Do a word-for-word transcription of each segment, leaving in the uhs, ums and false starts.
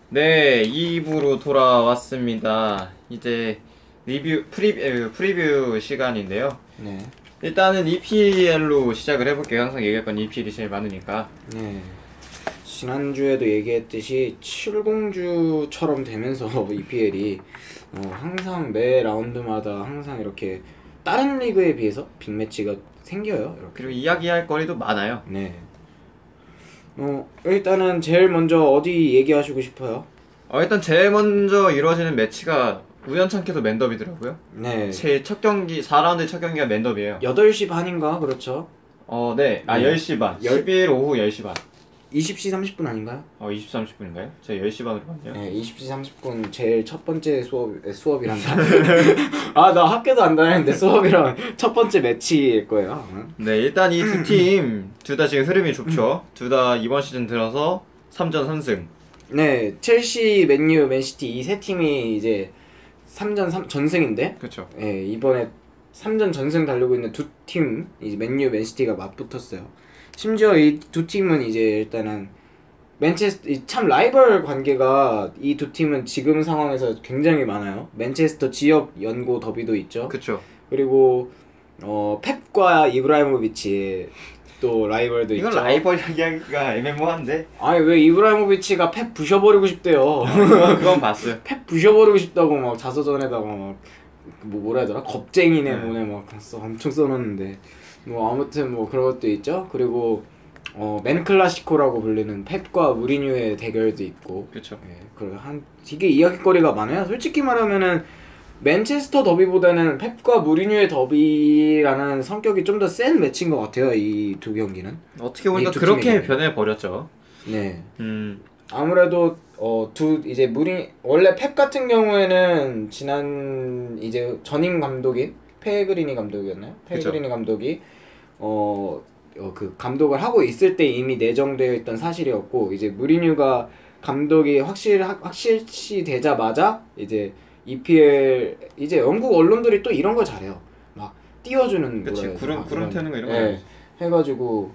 네, 이 부로 돌아왔습니다. 이제 리뷰 프리뷰, 프리뷰 시간인데요. 네. 일단은 이피엘로 시작을 해볼게요. 항상 얘기할 건 이피엘이 제일 많으니까. 네. 지난주에도 얘기했듯이 칠공주처럼 되면서 이피엘이 어, 항상 매 라운드마다 항상 이렇게 다른 리그에 비해서 빅매치가 생겨요. 이렇게. 그리고 이야기할 거리도 많아요. 네. 어, 일단은 제일 먼저 어디 얘기하시고 싶어요? 어, 일단 제일 먼저 이루어지는 매치가 우연찮게도 맨더비더라고요. 네. 제 첫 경기, 사 라운드 첫 경기가 맨더비예요. 여덟 시 반인가 그렇죠? 어, 네. 아, 네. 열 시 반. 열- 십일 오후 열 시 반. 이십 시 삼십 분 아닌가요? 어, 이십 시 삼십 분인가요? 제가 열 시 반으로 봤네요. 네, 이십 시 삼십 분 제일 첫 번째 수업 에, 수업이란다. 아, 나 학교도 안 다녔는데 수업이랑 첫 번째 매치일 거예요. 응? 네, 일단 이 두 팀 둘 다 지금 흐름이 좋죠. 둘 다 이번 시즌 들어서 삼 전 삼 승. 네, 첼시, 맨유, 맨시티 이 세 팀이 이제 삼 전 삼 전승인데, 그렇죠. 예, 이번에 삼 전 전승 달리고 있는 두 팀, 이제 맨유, 맨시티가 맞붙었어요. 심지어 이 두 팀은 이제 일단은 맨체스터 이참 라이벌 관계가 이 두 팀은 지금 상황에서 굉장히 많아요. 맨체스터 지역 연고 더비도 있죠. 그렇죠. 그리고 어 펩과 이브라이모비치 또 라이벌도 이건 있죠. 라이벌 이야기가 애매모호한데. 아니 왜 이브라이모비치가 펩 부셔버리고 싶대요. 그건 봤어요. 펩 부셔버리고 싶다고 막 자서전에다가 막 뭐 뭐라 해야 되나 겁쟁이네 네. 뭐네 막 써, 엄청 써놨는데 뭐 아무튼 뭐 그런 것도 있죠. 그리고 어 맨클라시코라고 불리는 펩과 무리뉴의 대결도 있고. 그렇죠. 예, 그리고 한 되게 이야기거리가 많아요. 솔직히 말하면은 맨체스터 더비보다는 펩과 무리뉴의 더비라는 성격이 좀 더 센 매치인 것 같아요. 이 두 경기는. 어떻게 보니까 이두 그렇게 팀이네. 변해 버렸죠. 네. 음, 아무래도 어 두 이제 무리 원래 펩 같은 경우에는 지난 이제 전임 감독인 페그리니 감독이었나요? 그쵸. 페그리니 감독이 어 어, 그 감독을 하고 있을 때 이미 내정되어 있던 사실이었고, 이제 무리뉴가 감독이 확실 확실시 되자마자 이제 이피엘 이제 영국 언론들이 또 이런 걸 잘해요. 막 띄워주는 그치. 뭐라 해야 구름- 되나? 구름 이런- 태우는 거 이런 거 예, 해야지. 해가지고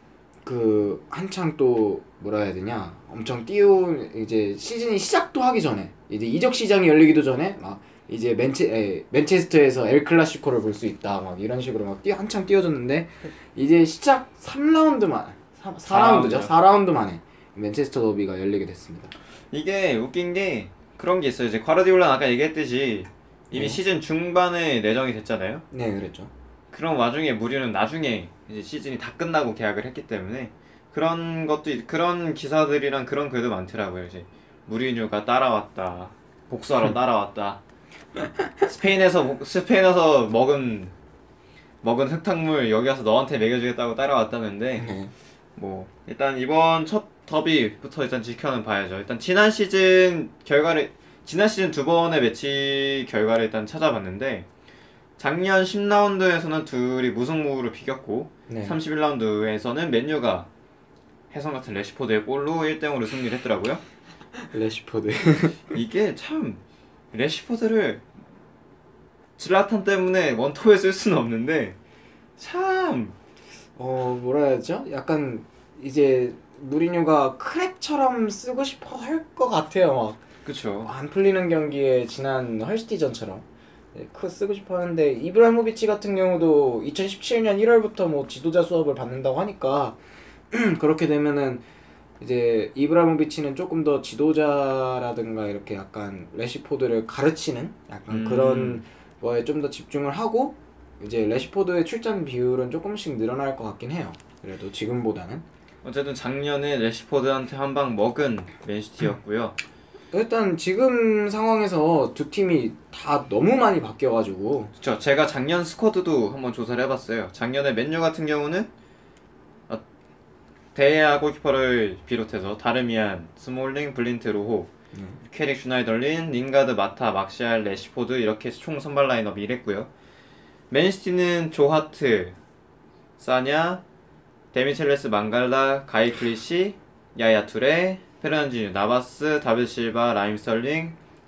그 한창 또 뭐라 해야 되냐 엄청 띄운 이제 시즌이 시작도 하기 전에 이제 이적 시장이 열리기도 전에 막 이제 맨체 에, 맨체스터에서 엘 클라시코를 볼 수 있다 막 이런 식으로 막 띄, 한창 띄워줬는데 이제 시작 삼 라운드만 사 라운드죠. 사 라운드 만에 맨체스터 더비가 열리게 됐습니다. 이게 웃긴 게 그런 게 있어요. 이제 과르디올라는 아까 얘기했듯이 이미 네. 시즌 중반에 내정이 됐잖아요. 네, 그랬죠. 그런 와중에 무리는 나중에 이제 시즌이 다 끝나고 계약을 했기 때문에 그런 것도 있- 그런 기사들이랑 그런 글도 많더라고요. 이제 무리뉴가 따라왔다, 복수하러 따라왔다. 스페인에서 목- 스페인에서 먹은 먹은 흙탕물 여기 와서 너한테 먹여주겠다고 따라왔다는데 네. 뭐 일단 이번 첫 더비부터 일단 지켜는 봐야죠. 일단 지난 시즌 결과를 지난 시즌 두 번의 매치 결과를 일단 찾아봤는데 작년 십 라운드에서는 둘이 무승부로 비겼고 네. 삼십일 라운드에서는 맨유가 해성 같은 레시포드의 골로 일 대 영으로 승리를 했더라고요. 레시포드. 이게 참 레시포드를 질라탄 때문에 원톱에 쓸 수는 없는데 참 어 뭐라 해야죠? 약간 이제 무리뉴가 크랙처럼 쓰고 싶어 할 것 같아요. 막 그쵸. 안 풀리는 경기에 지난 헐시티전처럼 네, 크 쓰고 싶어 하는데, 이브라이모비치 같은 경우도 이천십칠 년 일월부터 뭐 지도자 수업을 받는다고 하니까 그렇게 되면은 이제 이브라이모비치는 조금 더 지도자라든가 이렇게 약간 레시포드를 가르치는 약간 음. 그런 거에 좀 더 집중을 하고 이제 레시포드의 출전 비율은 조금씩 늘어날 것 같긴 해요. 그래도 지금보다는. 어쨌든 작년에 레시포드한테 한 방 먹은 맨시티였고요. 일단 지금 상황에서 두 팀이 다 너무 많이 바뀌어가지고. 그쵸. 제가 작년 스쿼드도 한번 조사를 해봤어요. 작년에 맨유 같은 경우는 어, 데야 골키퍼를 비롯해서 다르미안, 스몰링, 블린트, 로호, 음. 캐릭, 슈나이덜린, 링가드, 마타, 막시알, 레시포드 이렇게 총 선발 라인업이 이랬고요. 맨시티는 조하트, 사냐, 데미첼레스, 망갈라, 가이 클리시, 야야 투레, 페르난지뉴, 나바스, 다비드 실바, 라임 스털링,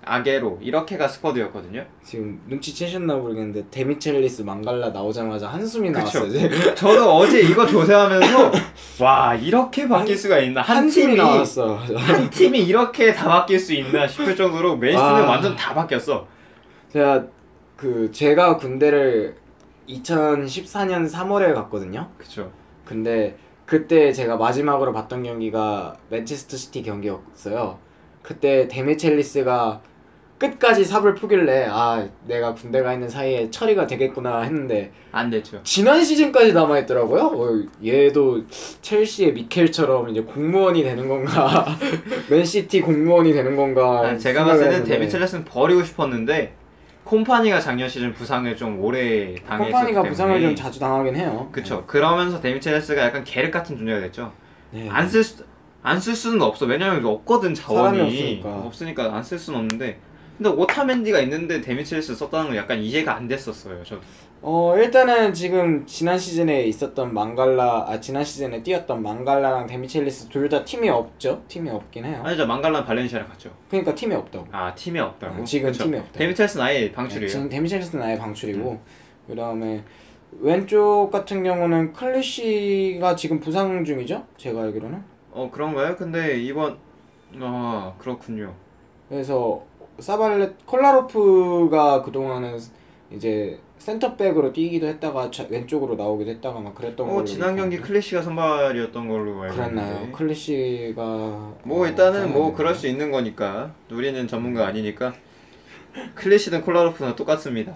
아게로 이렇게가 스쿼드였거든요. 지금 눈치채셨나 모르겠는데 데미첼리스 망갈라 나오자마자 한숨이 그쵸. 나왔어요. 이제. 저도 어제 이거 조사하면서 와 이렇게 바뀔 수가 있나 한 한숨이 팀이 나왔어. 한 팀이 이렇게 다 바뀔 수 있나 싶을 정도로 맨시티는 아. 완전 다 바뀌었어. 제가 그 제가 군대를 이천십사 년 삼월에 갔거든요. 그쵸. 근데 그때 제가 마지막으로 봤던 경기가 맨체스터 시티 경기였어요. 그때 데미첼리스가 끝까지 삽을 푸길래 아 내가 군대 가 있는 사이에 처리가 되겠구나 했는데 안 됐죠. 지난 시즌까지 남아있더라고요. 어, 얘도 첼시의 미켈처럼 이제 공무원이 되는 건가 맨시티 공무원이 되는 건가 아, 제가 봤을 때는 생각을 했는데 데미첼레스는 버리고 싶었는데 콤파니가 작년 시즌 부상을 좀 오래 당했었기 컴파니가 때문에 부상을 좀 자주 당하긴 해요. 그쵸. 그러면서 데미첼레스가 약간 계륵 같은 존재가 됐죠. 네. 안 쓸 수, 안 쓸 수는 없어. 왜냐면 없거든 자원이. 사람이 없으니까. 없으니까 안 쓸 수는 없는데 근데 오타멘디가 있는데 데미첼레스 썼다는 건 약간 이해가 안 됐었어요. 저도. 어 일단은 지금 지난 시즌에 있었던 망갈라 아 지난 시즌에 뛰었던 망갈라랑 데미첼리스 둘 다 팀이 없죠. 팀이 없긴 해요. 아니죠. 망갈라는 발렌시아랑 갔죠. 그러니까 팀이 없다고. 아 팀이 없다고? 어, 지금 그쵸. 팀이 없다고. 데미첼레스는 아예 네, 방출이에요. 지금 데미첼리스는 아예 방출이고 그 다음에 왼쪽 같은 경우는 클래시가 지금 부상 중이죠. 제가 알기로는. 어 그런가요? 근데 이번 아 그렇군요. 그래서 사발렛 콜라로프가 그동안은 이제 센터백으로 뛰기도 했다가 자, 왼쪽으로 나오기도 했다가 막 그랬던 어 걸로 지난 경기 기억하는데. 클래시가 선발이었던 걸로 알고 그랬나요? 있는데 클래시가 뭐 어, 일단은 뭐 부상을 그럴 수 있는 거니까 우리는 전문가 아니니까 클래시든 콜라로프나 똑같습니다.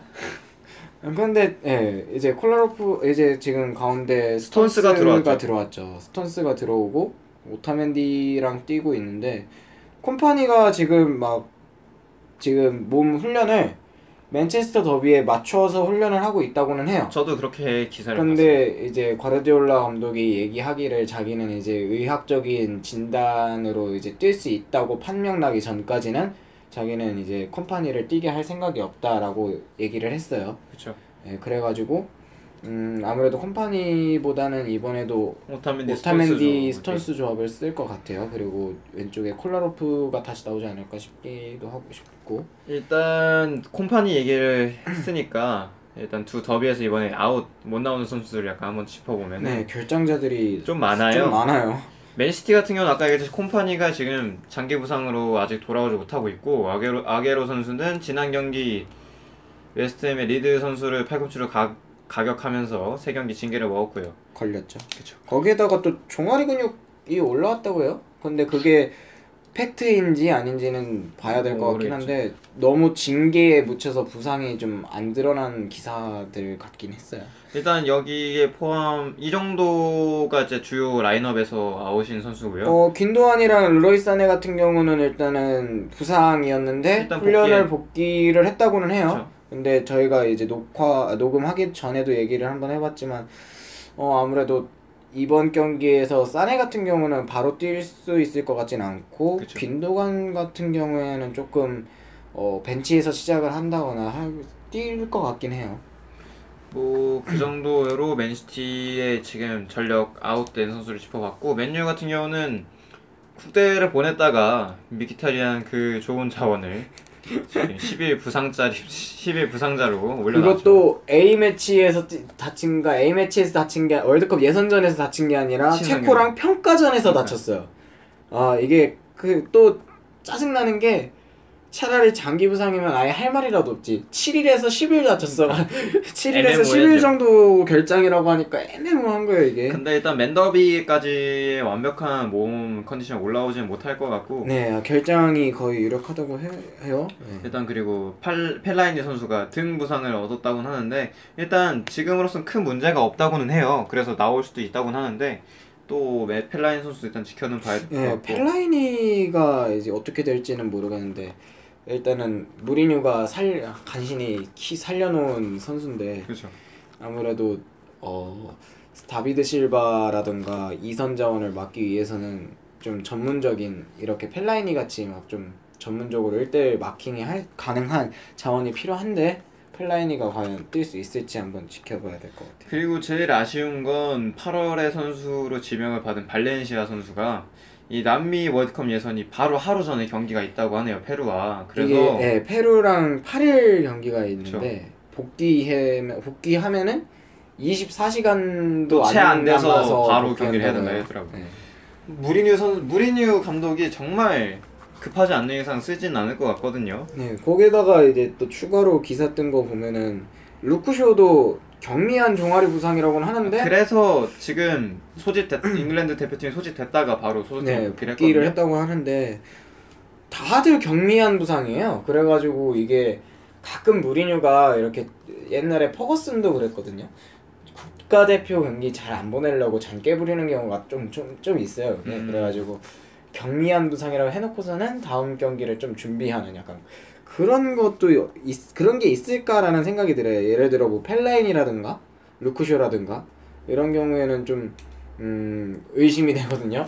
근데 예 이제 콜라로프 이제 지금 가운데 스톤스가 스톤스가 들어왔죠. 들어왔죠. 스톤스가 들어오고 오타멘디랑 뛰고 있는데 콤파니가 지금 막 지금 몸 훈련을 맨체스터 더비에 맞춰서 훈련을 하고 있다고는 해요. 저도 그렇게 기사를 봤어요. 근데 이제 과르디올라 감독이 얘기하기를 자기는 이제 의학적인 진단으로 이제 뛸 수 있다고 판명 나기 전까지는 자기는 이제 컴파니를 뛰게 할 생각이 없다라고 얘기를 했어요. 그렇죠. 예, 그래가지고 음 아무래도 컴파니보다는 이번에도 오타멘디, 오타멘디 스톤스 스톤스 조합을 쓸 것 같아요. 그리고 왼쪽에 콜라로프가 다시 나오지 않을까 싶기도 하고 싶고. 일단 콤파니 얘기를 했으니까 일단 두 더비에서 이번에 아웃 못 나오는 선수들 약간 한번 짚어보면 네, 결장자들이 좀 많아요. 좀 많아요. 맨시티 같은 경우는 아까 얘기했듯이 콤파니가 지금 장기 부상으로 아직 돌아오지 못하고 있고 아게로, 아게로 선수는 지난 경기 웨스트햄의 리드 선수를 팔꿈치로 가, 가격하면서 세 경기 징계를 먹었고요. 걸렸죠. 그쵸. 거기에다가 또 종아리 근육이 올라왔다고 해요. 근데 그게 팩트인지 아닌지는 봐야 될 것 어, 같긴 모르겠죠. 한데 너무 징계에 묻혀서 부상이 좀 안 드러난 기사들 같긴 했어요. 일단 여기에 포함 이 정도가 이제 주요 라인업에서 아웃인 선수고요. 어 균도안이랑 르로이 사네 같은 경우는 일단은 부상이었는데 일단 훈련을 복귀해. 복귀를 했다고는 해요. 그쵸. 근데 저희가 이제 녹화 아, 녹음하기 전에도 얘기를 한번 해봤지만 어 아무래도 이번 경기에서 사네 같은 경우는 바로 뛸 수 있을 것 같진 않고 그쵸. 균도간 같은 경우에는 조금 어 벤치에서 시작을 한다거나 뛸 것 같긴 해요. 뭐 그 정도로 맨시티의 지금 전력 아웃된 선수를 짚어봤고 맨유 같은 경우는 국대를 보냈다가 미키타리안 그 좋은 자원을 지금 십 일 부상자리 십 일 부상자로 올려놨죠. 그것도 A 매치에서 띠- 다친가 A 매치에서 다친 게 월드컵 예선전에서 다친 게 아니라 신상경. 체코랑 평가전에서 그러니까. 다쳤어요. 아 이게 그 또 짜증 나는 게 차라리 장기 부상이면 아예 할 말이라도 없지. 칠 일에서 십 일 다쳤어. 칠 일에서 십 일 애매모호하죠. 정도 결장이라고 하니까 애매모호한 거예요 이게. 근데 일단 맨더비까지의 완벽한 몸 컨디션 올라오지는 못할 것 같고 네 결장이 거의 유력하다고 해, 해요. 네. 일단 그리고 팔, 펠라이니 선수가 등 부상을 얻었다고는 하는데 일단 지금으로선 큰 문제가 없다고는 해요. 그래서 나올 수도 있다고는 하는데 또 매- 펠라이니 선수 일단 지켜는 봐야 될 것 네, 같고 펠라이니가 이제 어떻게 될지는 모르겠는데 일단은 무리뉴가 살 간신히 키 살려놓은 선수인데 그렇죠. 아무래도 어 다비드 실바라든가 이선 자원을 막기 위해서는 좀 전문적인 이렇게 펠라이니 같이 막 좀 전문적으로 일 대일 마킹이 할, 가능한 자원이 필요한데 펠라이니가 과연 뛸 수 있을지 한번 지켜봐야 될 것 같아요. 그리고 제일 아쉬운 건 팔월에 선수로 지명을 받은 발렌시아 선수가 이 남미 월드컵 예선이 바로 하루 전에 경기가 있다고 하네요. 페루와. 그래서 이게 예, 페루랑 팔 일 경기가 있는데 복귀해 복귀하면은 이십사 시간도 채 안 돼서 남아서 바로 경기를 해야 된다 복귀한다고요. 하더라고요. 예. 무리뉴 선 무리뉴 감독이 정말 급하지 않는 이상 쓰진 않을 것 같거든요. 네, 거기다가 이제 또 추가로 기사 뜬 거 보면은 루크쇼도 경미한 종아리 부상이라고는 하는데 그래서 지금 소집됐 잉글랜드 대표팀 소집됐다가 바로 소속팀 네, 복귀를 복귀를 했거든요. 했다고 하는데 다들 경미한 부상이에요. 그래가지고 이게 가끔 무리뉴가 이렇게 옛날에 퍼거슨도 그랬거든요. 국가대표 경기 잘 안 보내려고 잔깨 부리는 경우가 좀 좀 좀 있어요. 그게. 음. 그래가지고 경미한 부상이라고 해놓고서는 다음 경기를 좀 준비하는 약간 그런 것도 있, 그런 게 있을까라는 생각이 들어요. 예를 들어 뭐 펠라인이라든가 루크쇼라든가 이런 경우에는 좀 음, 의심이 되거든요.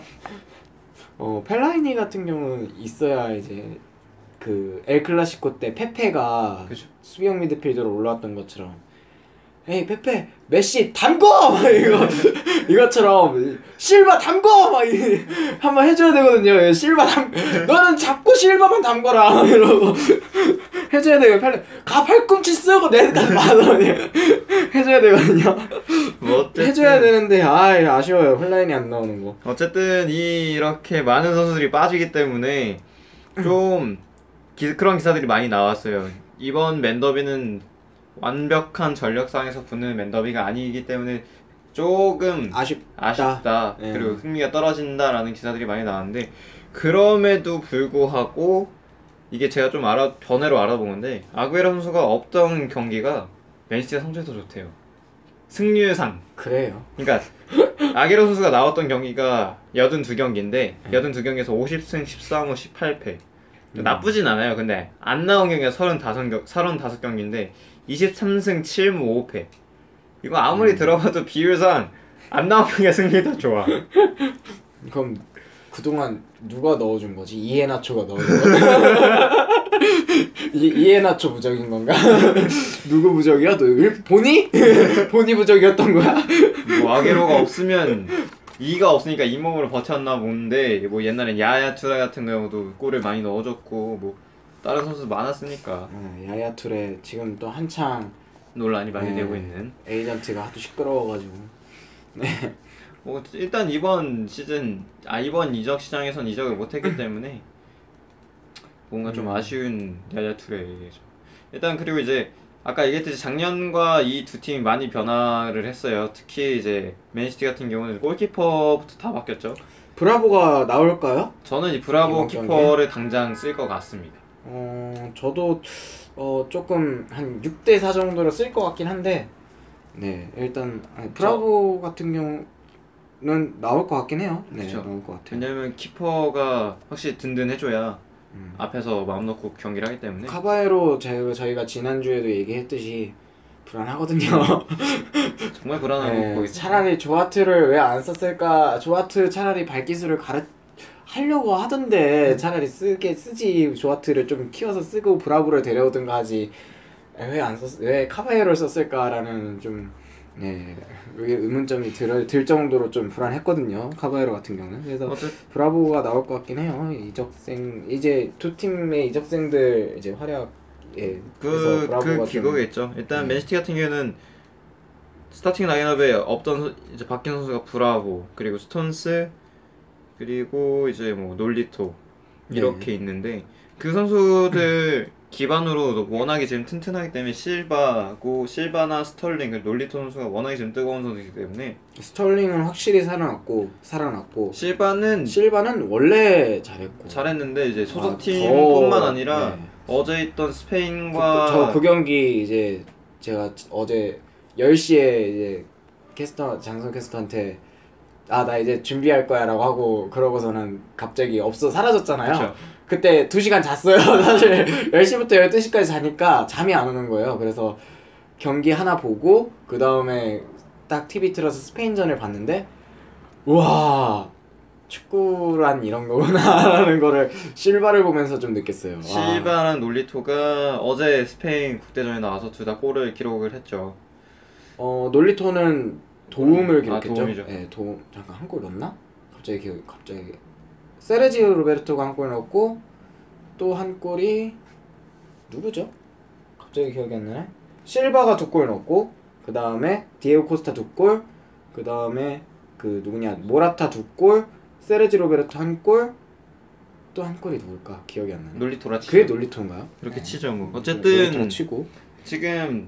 어 펠라이니 같은 경우는 있어야 이제 그 엘클라시코 때 페페가 그죠. 수비형 미드필더로 올라왔던 것처럼 에이 페페 메시 담궈! 막 이거 이것처럼 실바 담궈! 막 이- 한번 해줘야 되거든요. 실바 담 너는 잡고 실바만 담궈라 이러고 해줘야 되고 팔 가 팔꿈치 쓰고 내까지 받아 해줘야 되거든요. 뭐 어쨌든, 해줘야 되는데 아 아쉬워요. 혼라인이 안 나오는 거. 어쨌든 이 이렇게 많은 선수들이 빠지기 때문에 좀 기, 그런 기사들이 많이 나왔어요. 이번 맨더비는 완벽한 전력상에서 붙는 맨더비가 아니기 때문에 조금 아쉽다. 아쉽다. 예. 그리고 흥미가 떨어진다라는 기사들이 많이 나왔는데 그럼에도 불구하고 이게 제가 좀 알아 전에로 알아본 건데 아구에로 선수가 없던 경기가 맨시티가 성적이 더 좋대요. 승률상. 그래요. 그러니까 아구에로 선수가 나왔던 경기가 팔십이 경기인데 팔십이 경기에서 오십 승 십사 무 십팔 패. 음. 나쁘진 않아요. 근데 안 나온 경기가 삼십오 경, 삼십오 경기인데 이십삼 승 칠 무 오 패. 이거 아무리 음. 들어봐도 들어봐도 비율상 안 나온 경기가 승률이 더 좋아. 그럼 그동안 누가 넣어준 거지? 이에나초가 넣어준 거야? 이, 이에나초 부적인 건가? 누구 부적이야? 너 일- 보니? 보니 부적이었던 거야? 뭐 아게로가 없으면 이가 없으니까 이 몸으로 버텼나 본데 뭐 옛날엔 야야 투라 같은 경우도 골을 많이 넣어줬고 뭐 다른 선수 많았으니까 어, 야야 투레 지금 또 한창 논란이 많이 네. 되고 있는. 에이전트가 하도 시끄러워가지고 뭐 일단 이번 시즌 아 이번 이적 시장에선 이적을 못했기 때문에 뭔가 좀 음. 아쉬운 야야 투레죠. 일단 그리고 이제 아까 얘기했듯이 작년과 이 두 팀이 많이 변화를 했어요. 특히 이제 맨시티 같은 경우는 골키퍼부터 다 바뀌었죠. 브라보가 나올까요? 저는 이 브라보 이번 키퍼를 당장 쓸 것 같습니다. 어 저도 어 조금 한 육 대 사 정도로 쓸 것 같긴 한데 네 일단 아니, 브라보 같은 경우는 나올 것 같긴 해요. 네 그쵸. 나올 것 같아요. 왜냐면 키퍼가 확실히 든든해줘야 음. 앞에서 마음 놓고 경기를 하기 때문에. 카바에로 저희가, 저희가 지난주에도 얘기했듯이 불안하거든요. 정말 불안하고 네, 거기 차라리 조아트를 왜 안 썼을까? 조아트 차라리 발기술을 가르 하려고 하던데 차라리 쓰게 쓰지. 조아트를 좀 키워서 쓰고 브라보를 데려오든가 하지. 왜 안 썼? 왜 카바에로를 썼을까라는 좀 네, 이게 의문점이 들, 들 정도로 좀 불안했거든요. 카바에로 같은 경우는. 그래서 어쨌 브라보가 나올 것 같긴 해요. 이적생 이제 두 팀의 이적생들 이제 활약 예. 그래서 그, 브라보가 그 좀- 그거겠죠. 일단 음. 맨시티 같은 경우에는 스타팅 라인업에 없던 선- 이제 바뀐 선수가 브라보 그리고 스톤스 그리고 이제 뭐 놀리토 이렇게 네. 있는데 그 선수들 기반으로 워낙에 지금 튼튼하기 때문에 실바고 실바나 스털링 그리고 놀리토 선수가 워낙에 지금 뜨거운 선수이기 때문에 스털링은 확실히 살아났고 살아났고 실바는 실바는 원래 잘했고 잘했는데 이제 아, 소속팀뿐만 더- 아니라 네. 어제 있던 그, 스페인과 저 그 경기 이제 제가 어제 열 시에 이제 캐스터 장성 캐스터한테 아 나 이제 준비할 거야 라고 하고 그러고서는 갑자기 없어 사라졌잖아요. 그쵸. 그때 두 시간 잤어요. 사실 열 시부터 열두 시까지 자니까 잠이 안 오는 거예요. 그래서 경기 하나 보고 그 다음에 딱 티비 틀어서 스페인전을 봤는데 우와 축구란 이런 거구나라는 거를 실바를 보면서 좀 느꼈어요. 와. 실바랑 놀리토가 어제 스페인 국대전에 나와서 둘 다 골을 기록을 했죠. 어 놀리토는 도움을 아, 기록했죠. 도움이죠. 네, 도움 잠깐 한 골 넣었나? 갑자기 기억 갑자기 세르지오 로베르토가 한 골 넣었고 또 한 골이 누구죠? 갑자기 기억이 안 나네. 실바가 두 골 넣었고 그 다음에 디에고 코스타 두 골, 그 다음에 그 누구냐 모라타 두 골, 세르지 로베르토 한 골, 또 한 골이 누굴까 기억이 안 나네. 놀리토라 치죠. 그게 놀리토인가요? 그렇게 네. 치죠 뭐. 놀리토라 어쨌든 치고 지금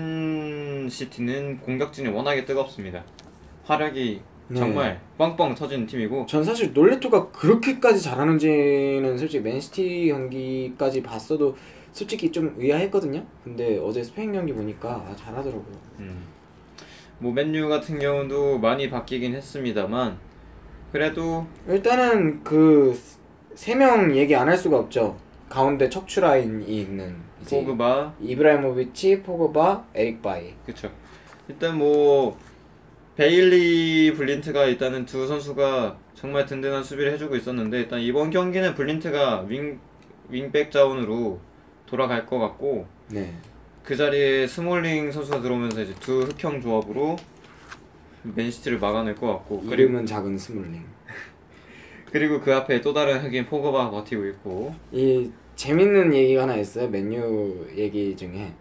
맨시티는 공격진이 워낙에 뜨겁습니다. 화력이 네. 정말 뻥뻥 터지는 팀이고 전 사실 놀리토가 그렇게까지 잘하는지는 솔직히 맨시티 경기까지 봤어도 솔직히 좀 의아했거든요. 근데 어제 스페인 경기 보니까 아, 잘하더라고요. 음. 뭐 맨유 같은 경우도 많이 바뀌긴 했습니다만 그래도 일단은 그 세 명 얘기 안 할 수가 없죠. 가운데 척추 라인이 있는 이제 포그바 이브라이모비치, 포그바, 에릭 바이. 그쵸. 일단 뭐 베일리, 블린트가 일단은 두 선수가 정말 든든한 수비를 해주고 있었는데 일단 이번 경기는 블린트가 윙 윙백 자원으로 돌아갈 것 같고 네. 그 자리에 스몰링 선수가 들어오면서 이제 두 흑형 조합으로 맨시티를 막아낼 것 같고 그리고 이름은 작은 스몰링. 그리고 그 앞에 또 다른 흑인 포그바가 버티고 있고 이 재밌는 얘기가 하나 있어요. 맨유 얘기 중에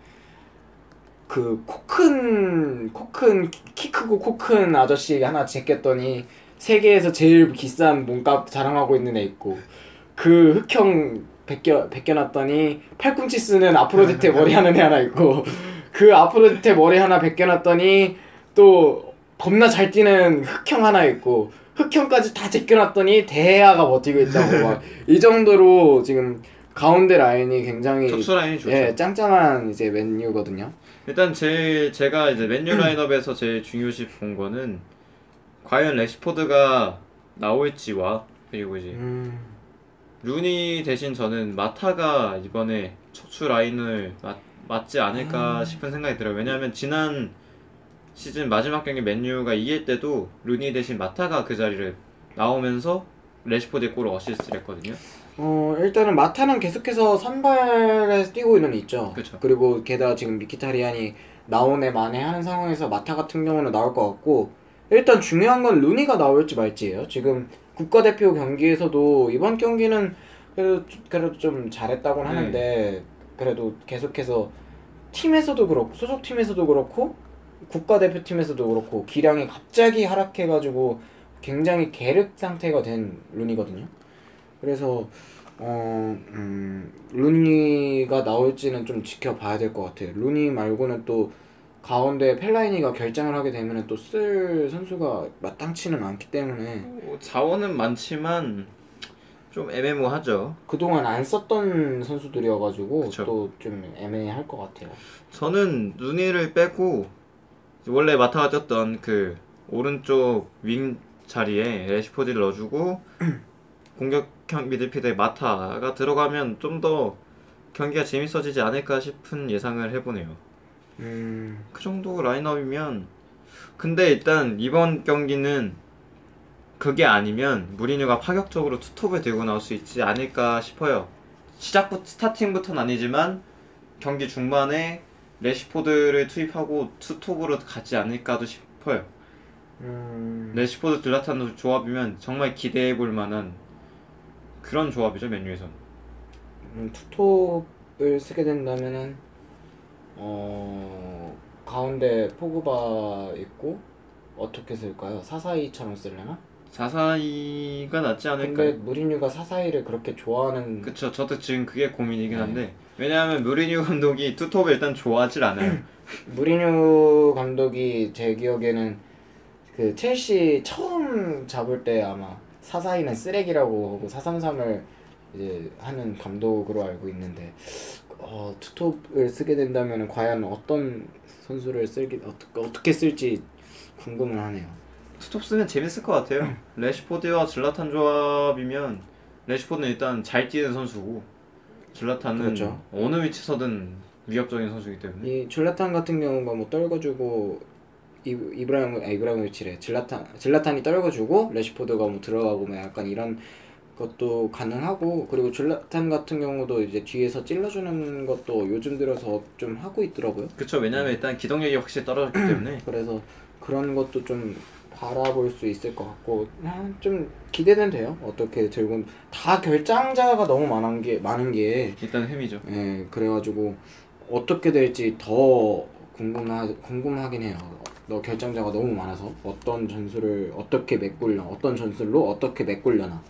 그 코 큰 코 큰 키 크고 코 큰 아저씨 하나 제꼈더니 세계에서 제일 비싼 몸값 자랑하고 있는 애 있고 그 흑형 벗겨 벗겨놨더니 팔꿈치 쓰는 아프로디테 머리 하는 애 하나 있고 그 아프로디테 머리 하나 벗겨놨더니 또 겁나 잘 뛰는 흑형 하나 있고 흑형까지 다 제껴놨더니 대하가 버티고 있다고 막 이 정도로 지금 가운데 라인이 굉장히 격수 라인이 좋죠. 예, 짱짱한 이제 맨유거든요. 일단 제 제가 이제 맨유 라인업에서 제일 중요시 본 거는 과연 레시포드가 나올지와 그리고 이제 음, 루니 대신 저는 마타가 이번에 척추 라인을 맞, 맞지 않을까 아. 싶은 생각이 들어요. 왜냐하면 지난 시즌 마지막 경기 맨유가 이길 때도 루니 대신 마타가 그 자리를 나오면서 레시포드의 골을 어시스트를 했거든요. 어 일단은 마타는 계속해서 선발에 뛰고 있는 있죠. 그쵸. 그리고 게다가 지금 미키타리안이 나오네 마네 하는 상황에서 마타 같은 경우는 나올 것 같고 일단 중요한 건 루니가 나올지 말지예요. 지금 국가대표 경기에서도 이번 경기는 그래도, 그래도 좀 잘했다고는 네. 하는데 그래도 계속해서 팀에서도 그렇고 소속팀에서도 그렇고 국가대표팀에서도 그렇고 기량이 갑자기 하락해가지고 굉장히 계륵 상태가 된 루니거든요. 그래서 어, 음, 루니가 나올지는 좀 지켜봐야 될 것 같아요. 루니 말고는 또 가운데 펠라이니가 결장을 하게 되면 또 쓸 선수가 마땅치는 않기 때문에 뭐 자원은 많지만 좀 애매모하죠. 그동안 안 썼던 선수들이어가지고 그쵸. 또 좀 애매할 것 같아요. 저는 루니를 빼고 원래 마타가 뛰었던 그 오른쪽 윙 자리에 레시포드를 넣어주고 공격형 미드필더에 마타가 들어가면 좀 더 경기가 재밌어지지 않을까 싶은 예상을 해보네요. 음, 그 정도 라인업이면 근데 일단 이번 경기는 그게 아니면 무리뉴가 파격적으로 투톱을 들고 나올 수 있지 않을까 싶어요. 시작부터 스타팅부터는 아니지만 경기 중반에 레시포드를 투입하고 투톱으로 가지 않을까도 싶어요. 음, 레시포드 들라탄 조합이면 정말 기대해볼 만한 그런 조합이죠 맨유에선. 음, 투톱을 쓰게 된다면은 어 가운데 포그바 있고 어떻게 쓸까요? 사사이처럼 쓰려나? 자사이가 낫지 근데 않을까요? 무리뉴가 사사이를 그렇게 좋아하는 그쵸. 저도 지금 그게 고민이긴 네. 한데 왜냐하면 무리뉴 감독이 투톱을 일단 좋아하질 않아요. 무리뉴 감독이 제 기억에는 그 첼시 처음 잡을 때 아마 사사이는 쓰레기라고 하고 사삼삼을 이제 하는 감독으로 알고 있는데 어, 투톱을 쓰게 된다면 과연 어떤 선수를 쓸기 어떻게 어떻게 쓸지 궁금은 하네요. 투톱 쓰면 재밌을 것 같아요. 레시포드와 질라탄 조합이면 레시포드는 일단 잘 뛰는 선수고 질라탄은 그렇죠. 어느 위치서든 위협적인 선수이기 때문에 이 줄라탄 같은 경우가 뭐 떨궈주고 이 이브라임 아 이브라이모비치래 질라탄 질라탄이 떨궈주고 레시포드가 뭐 들어가고 뭐 약간 이런 것도 가능하고 그리고 줄라탄 같은 경우도 이제 뒤에서 찔러주는 것도 요즘 들어서 좀 하고 있더라고요. 그쵸. 왜냐면 일단 기동력이 확실히 떨어졌기 때문에 그래서 그런 것도 좀 바라볼 수 있을 것 같고 아, 좀 기대는 돼요. 어떻게 들고 다 결장자가 너무 많은 게 많은 게 일단 흠이죠. 예, 그래가지고 어떻게 될지 더 궁금하 궁금하긴 해요. 너 결장자가 너무 많아서 어떤 전술을 어떻게 메꾸려 어떤 전술로 어떻게 메꾸려나.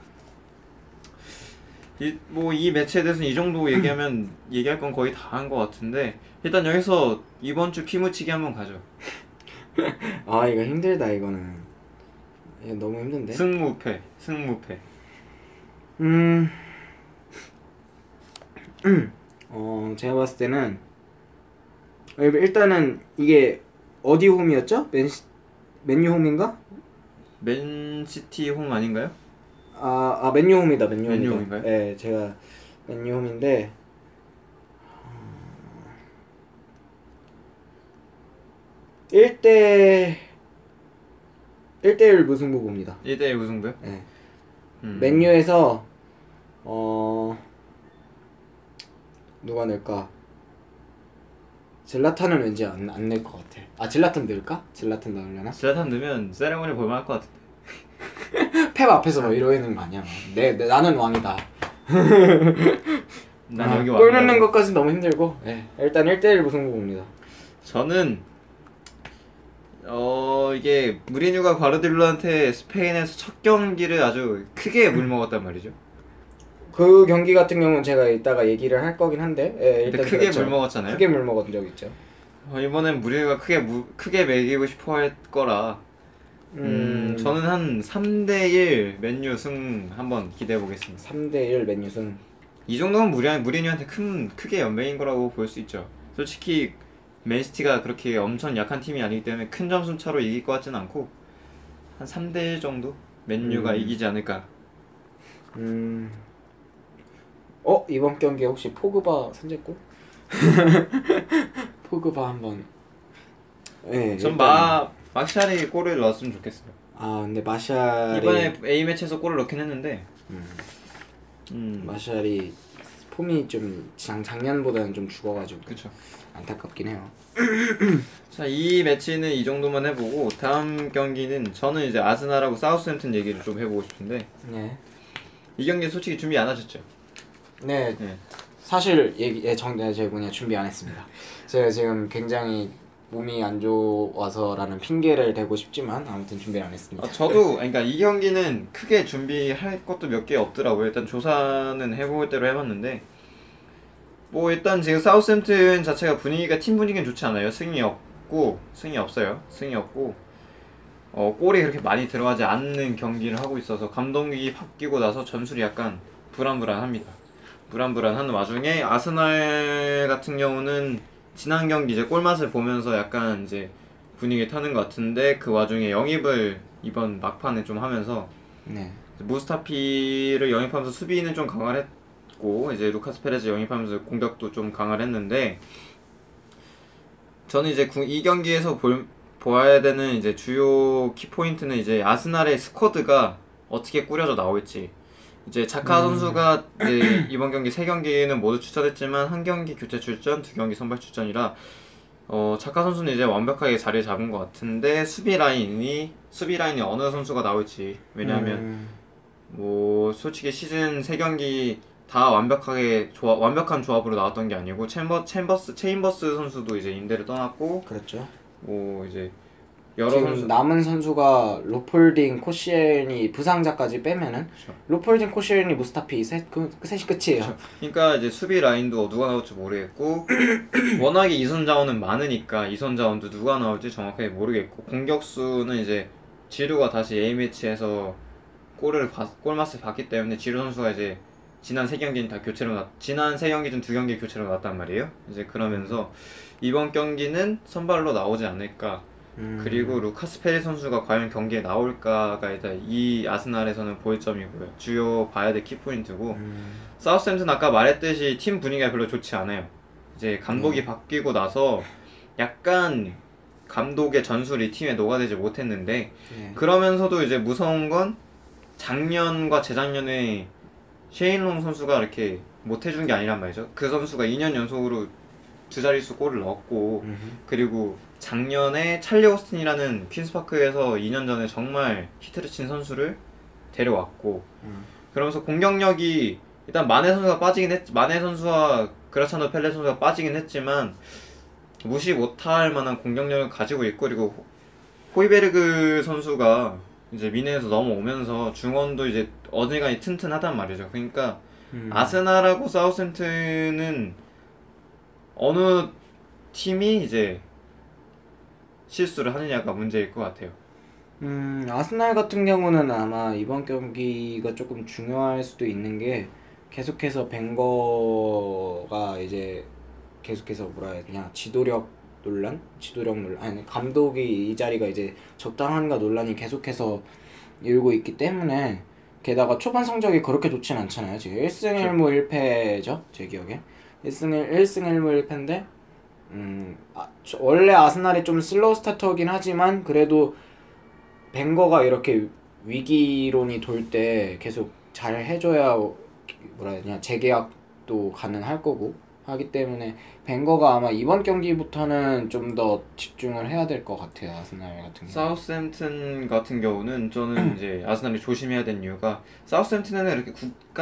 이 뭐 이 매치에 대해서는 이 정도 얘기하면 얘기할 건 거의 다 한 것 같은데 일단 여기서 이번 주 피무치기 한번 가죠. 아 이거 힘들다 이거는. 이거 너무 힘든데. 승무패, 승무패. 음, 어 제가 봤을 때는 일단은 이게 어디 홈이었죠? 맨 맨유 홈인가? 맨시티 홈 아닌가요? 아, 아 맨유 홈이다. 맨유 홈이다. 맨유 홈인가요? 네, 제가 맨유 홈인데 일 대 일 대 일 무승부 봅니다. 일 대 일 무승부요? 네. 음. 맨유에서 어 누가 낼까? 질라탄은 왠지 안 안 낼 것 같아. 아 질라탄 넣을까? 질라탄 넣으려나? 질라탄 넣으면 세레모니 볼만할 것 같은데. 펩 앞에서 뭐 이러는 거 아니야? 내, 내 나는 왕이다. 난 아, 여기 골 왕이라고. 넣는 것까지 너무 힘들고. 네, 일단 일 대 일 무승부 봅니다. 저는 어 이게 무리뉴가 과르딜로한테 스페인에서 첫 경기를 아주 크게 물먹었단 말이죠. 그 경기 같은 경우는 제가 이따가 얘기를 할 거긴 한데. 예, 근데 일단 크게 그렇죠. 물먹었잖아요. 크게 물먹은 적 있죠. 어, 이번엔 무리뉴가 크게 무, 크게 매기고 싶어 할 거라. 음, 음, 저는 한 삼 대 일 맨유 승 한번 기대해 보겠습니다. 삼 대 일 맨유 승. 이 정도면 무리 무리뉴한테 큰 크게 연맹인 거라고 볼 수 있죠. 솔직히 맨시티가 그렇게 엄청 약한 팀이 아니기 때문에 큰 점수 차로 이길 것 같지는 않고 한 삼 대 일 정도 맨유가 음. 이기지 않을까. 음. 어 이번 경기 혹시 포그바 선제골? 포그바 한번. 예. 전 일단은- 마 마샬이 골을 넣었으면 좋겠어요. 아 근데 마샬이 이번에 A 매치에서 골을 넣긴 했는데, 음, 음, 마샬이 폼이 좀 작, 작년보다는 좀 죽어가지고 그쵸. 안타깝긴 해요. 자, 이 매치는 이 정도만 해보고 다음 경기는 저는 이제 아스날하고 사우스햄튼 얘기를 좀 해보고 싶은데 네. 이 경기 솔직히 준비 안 하셨죠? 네. 네. 사실 얘기 예, 정 네, 제가 뭐냐 준비 안 했습니다. 제가 지금 굉장히 몸이 안 좋아서라는 핑계를 대고 싶지만 아무튼 준비를 안 했습니다. 어, 저도 그러니까 이 경기는 크게 준비할 것도 몇 개 없더라고요. 일단 조사는 해볼 대로 해봤는데 뭐 일단 지금 사우스햄튼 자체가 분위기가 팀 분위기는 좋지 않아요. 승이 없고 승이 없어요. 승이 없고 어, 골이 그렇게 많이 들어가지 않는 경기를 하고 있어서 감독이 바뀌고 나서 전술이 약간 불안불안합니다. 불안불안한 와중에 아스날 같은 경우는 지난 경기 이제 골맛을 보면서 약간 이제 분위기 타는 것 같은데 그 와중에 영입을 이번 막판에 좀 하면서 네. 무스타피를 영입하면서 수비는 좀 강화를 했고 이제 루카스 페레즈 영입하면서 공격도 좀 강화를 했는데 저는 이제 구- 이 경기에서 볼, 보아야 되는 이제 주요 키포인트는 이제 아스날의 스쿼드가 어떻게 꾸려져 나올지. 이제 자카 선수가 이제 이번 경기 세 경기는 모두 출전했지만 한 경기 교체 출전, 두 경기 선발 출전이라 어 자카 선수는 이제 완벽하게 자리를 잡은 것 같은데 수비 라인이 수비 라인이 어느 선수가 나올지. 왜냐하면 음, 뭐 솔직히 시즌 세 경기 다 완벽하게 조합, 완벽한 조합으로 나왔던 게 아니고 챔버 챔버스 체인버스 선수도 이제 임대를 떠났고 그렇죠. 뭐 이제 여러 지금 선수 남은 선수가 로폴딩, 코시엘이 부상자까지 빼면은 그쵸. 로폴딩, 코시엘이 무스타피 셋, 그, 그 셋이 끝이에요. 그러니까 이제 수비 라인도 누가 나올지 모르겠고 워낙에 이선 자원은 많으니까 이선 자원도 누가 나올지 정확하게 모르겠고 공격수는 이제 지루가 다시 A매치에서 골을 봤- 골맛을 봤기 때문에 지루 선수가 이제 지난 세 경기는 다 교체로 나 지난 세 경기 중 두 경기 교체로 나왔단 말이에요. 이제 그러면서 이번 경기는 선발로 나오지 않을까. 음, 그리고 루카스 페리 선수가 과연 경기에 나올까가 일단 이 아스날에서는 볼 점이고요. 주요 봐야 될 키포인트고 음, 사우스햄튼 아까 말했듯이 팀 분위기가 별로 좋지 않아요. 이제 감독이 음. 바뀌고 나서 약간 감독의 전술이 팀에 녹아들지 못했는데 네. 그러면서도 이제 무서운 건 작년과 재작년에 셰인롱 선수가 이렇게 못해준 게 아니란 말이죠. 그 선수가 이 년 연속으로 두 자릿수 골을 넣었고 음흠. 그리고 작년에 찰리 오스틴이라는 퀸스파크에서 이 년 전에 정말 히트를 친 선수를 데려왔고 음. 그러면서 공격력이 일단 마네 선수가 빠지긴 했 마네 선수와 그라찬도 펠레 선수가 빠지긴 했지만 무시 못할 만한 공격력을 가지고 있고 그리고 호- 호이베르그 선수가 이제 미네에서 넘어오면서 중원도 이제 어지간히 튼튼하단 말이죠. 그러니까 음. 아스날하고 사우샘튼은 어느 팀이 이제 실수를 하느냐가 문제일 것 같아요. 음, 아스날 같은 경우는 아마 이번 경기가 조금 중요할 수도 있는 게 계속해서 벵거가 이제 계속해서 뭐라 해야 되냐 지도력 논란? 지도력 논란? 아니 감독이 이 자리가 이제 적당한가 논란이 계속해서 일고 있기 때문에 게다가 초반 성적이 그렇게 좋진 않잖아요. 지금 일 승 일 무 일 패죠. 제 기억에 일 승 일 승 일 무 일 패인데 음, 아, 저- 원래 아스날이 좀 슬로우 스타터긴 하지만 그래도 벵거가 이렇게 위기론이 돌 때 계속 잘 해줘야 뭐라 해야 되냐 재계약도 가능할 거고 하기 때문에 벵거가 아마 이번 경기부터는 좀 더 집중을 해야 될 것 같아요. 아스날 같은 경우. 사우스햄튼 같은 경우는 저는 이제 아스날이 조심해야 되는 이유가 사우스햄튼에는 이렇게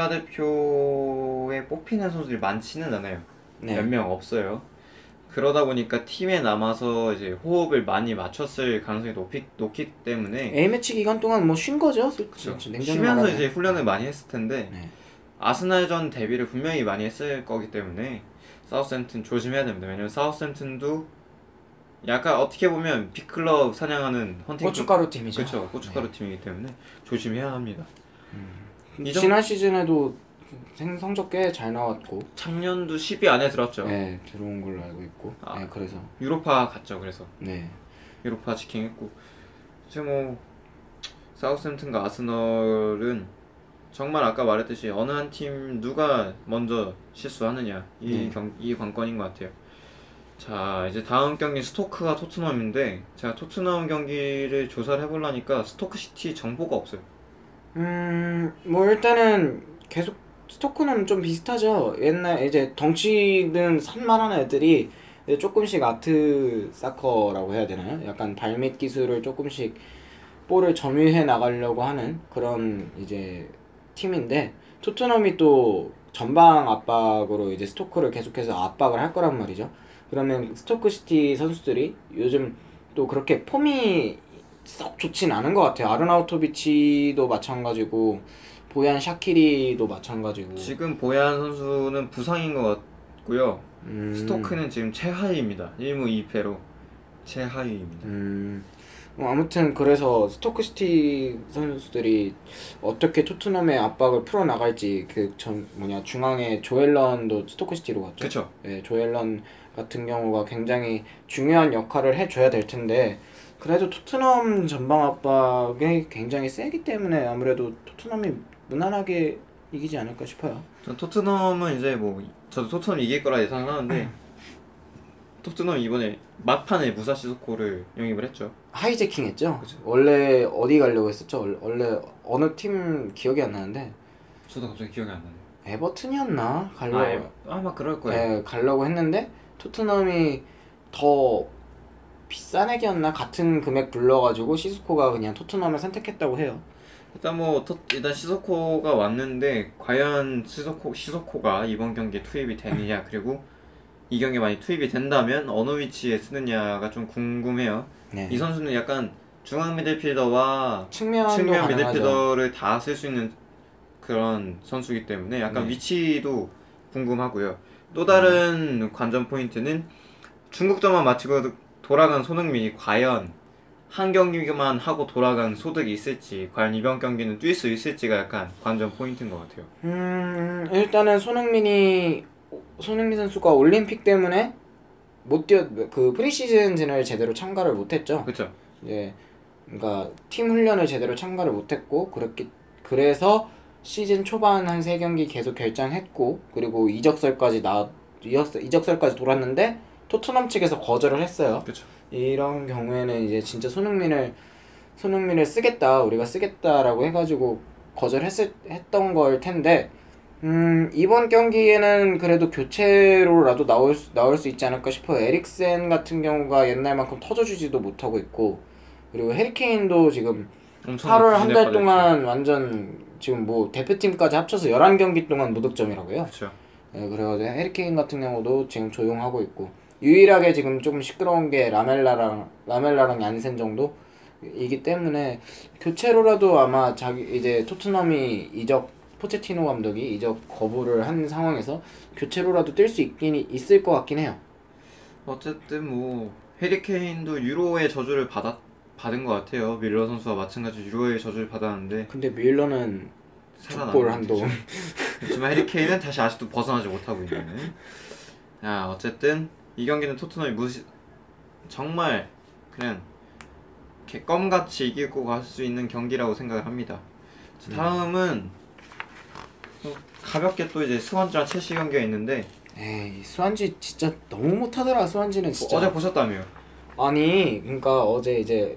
국가대표에 뽑히는 선수들이 많지는 않아요. 네. 몇 명 없어요. 그러다 보니까 팀에 남아서 이제 호흡을 많이 맞췄을 가능성이 높이, 높기 때문에 A매치 기간 동안 뭐 쉰 거죠. 그쵸. 솔직히 냉정히 쉬면서 말하면. 이제 훈련을 많이 했을 텐데 네. 아스날전 데뷔를 분명히 많이 했을 거기 때문에 사우스햄튼 조심해야 됩니다. 왜냐면 사우스햄튼도 약간 어떻게 보면 빅클럽 사냥하는 헌팅 고춧가루 팀이죠. 그렇죠. 고춧가루 팀이기 때문에 조심해야 합니다. 이 정- 지난 시즌에도 생- 성적 꽤 잘 나왔고 작년도 십 위 안에 들었죠. 네, 들어온 걸로 알고 있고. 아. 네, 그래서 유로파 갔죠. 그래서 네. 유로파 지킹했고 이제 뭐 사우스햄튼과 아스널은 정말 아까 말했듯이 어느 한 팀 누가 먼저 실수하느냐 이, 네. 경, 이 관건인 것 같아요. 자 이제 다음 경기 스토크가 토트넘인데 제가 토트넘 경기를 조사를 해보려니까 스토크시티 정보가 없어요. 음, 뭐 일단은 계속 스토크는 좀 비슷하죠. 옛날 이제 덩치는 산만한 애들이 이제 조금씩 아트 사커라고 해야 되나요? 약간 발밑 기술을 조금씩 볼을 점유해 나가려고 하는 그런 이제 팀인데 토트넘이 또 전방 압박으로 이제 스토크를 계속해서 압박을 할 거란 말이죠. 그러면 스토크 시티 선수들이 요즘 또 그렇게 폼이 썩 좋진 않은 것 같아요. 아르나우토비치도 마찬가지고 보얀 샤키리도 마찬가지고. 지금 보얀 선수는 부상인 것 같고요. 음, 스토크는 지금 최하위입니다. 일 무 이 패로 최하위입니다. 음, 뭐 아무튼 그래서 스토크 시티 선수들이 어떻게 토트넘의 압박을 풀어 나갈지 그 전 뭐냐 중앙에 조엘런도 스토크 시티로 갔죠. 그쵸. 네, 조엘런 같은 경우가 굉장히 중요한 역할을 해줘야 될 텐데 그래도 토트넘 전방 압박이 굉장히 세기 때문에 아무래도 토트넘이 무난하게 이기지 않을까 싶어요. 전 토트넘은 이제 뭐 저도 토트넘 이길 거라 예상을 하는데 토트넘 이번에 막판에 무사 시소코를 영입을 했죠. 하이제킹 했죠? 그쵸. 원래 어디 가려고 했었죠? 원- 원래 어느 팀 기억이 안 나는데 저도 갑자기 기억이 안 나네요. 에버튼이었나? 가려고 아, 예. 아마 그럴 거예요. 예, 가려고 했는데 토트넘이 더 비싼 액이었나 같은 금액 불러가지고 시스코가 그냥 토트넘을 선택했다고 해요. 일단 뭐 토, 일단 시소코가 왔는데 과연 시소코 시소코가 이번 경기에 투입이 되느냐 그리고 이 경기에 많이 투입이 된다면 어느 위치에 쓰느냐가 좀 궁금해요. 네. 이 선수는 약간 중앙 미들필더와 측면도 측면 가능하죠. 미들필더를 다 쓸 수 있는 그런 선수이기 때문에 약간 네. 위치도 궁금하고요. 또 다른 관전 포인트는 중국전만 마치고 돌아간 손흥민이 과연 한 경기만 하고 돌아간 소득이 있을지 과연 이번 경기는 뛸 수 있을지가 약간 관전 포인트인 것 같아요. 음, 일단은 손흥민이 손흥민 선수가 올림픽 때문에 못 뛰어 그 프리시즌을 제대로 참가를 못했죠. 그렇죠? 예, 그러니까 팀 훈련을 제대로 참가를 못했고 그렇기 그래서 시즌 초반 한 세 경기 계속 결장했고 그리고 이적설까지 나 이적설, 이적설까지 돌았는데 토트넘 측에서 거절을 했어요. 그렇죠. 이런 경우에는 이제 진짜 손흥민을 손흥민을 쓰겠다 우리가 쓰겠다라고 해가지고 거절했을 했던 걸 텐데 음, 이번 경기에는 그래도 교체로라도 나올 수, 나올 수 있지 않을까 싶어요. 에릭센 같은 경우가 옛날만큼 터져주지도 못하고 있고, 그리고 해리케인도 지금 엄청나게 팔 월 한 부진에 달 빠졌죠. 동안 완전 지금 뭐 대표팀까지 합쳐서 열한 경기 동안 무득점이라고요. 그렇죠. 예, 그래가지고 해리케인 같은 경우도 지금 조용하고 있고, 유일하게 지금 조금 시끄러운 게 라멜라랑 라멜라랑 얀센 정도이기 때문에 교체로라도 아마 자기 이제 토트넘이 이적 포체티노 감독이 이적 거부를 한 상황에서 교체로라도 뛸 수 있긴 있을 것 같긴 해요. 어쨌든 뭐 해리케인도 유로의 저주를 받았 받은 것 같아요. 밀러 선수와 마찬가지로 유로의 저주를 받았는데 근데 밀러는 살아남은 족볼 한도. 되죠. 그렇지만 해리케인은 다시 아직도 벗어나지 못하고 있는. 야 어쨌든 이 경기는 토트넘이 무시 정말 그냥 이렇게 껌같이 이기고 갈 수 있는 경기라고 생각을 합니다. 자, 다음은 또 가볍게 또 이제 스완지랑 첼시 경기가 있는데 에이 스완지 진짜 너무 못하더라. 스완지는 진짜. 어제 보셨다며요? 아니 그러니까 어제 이제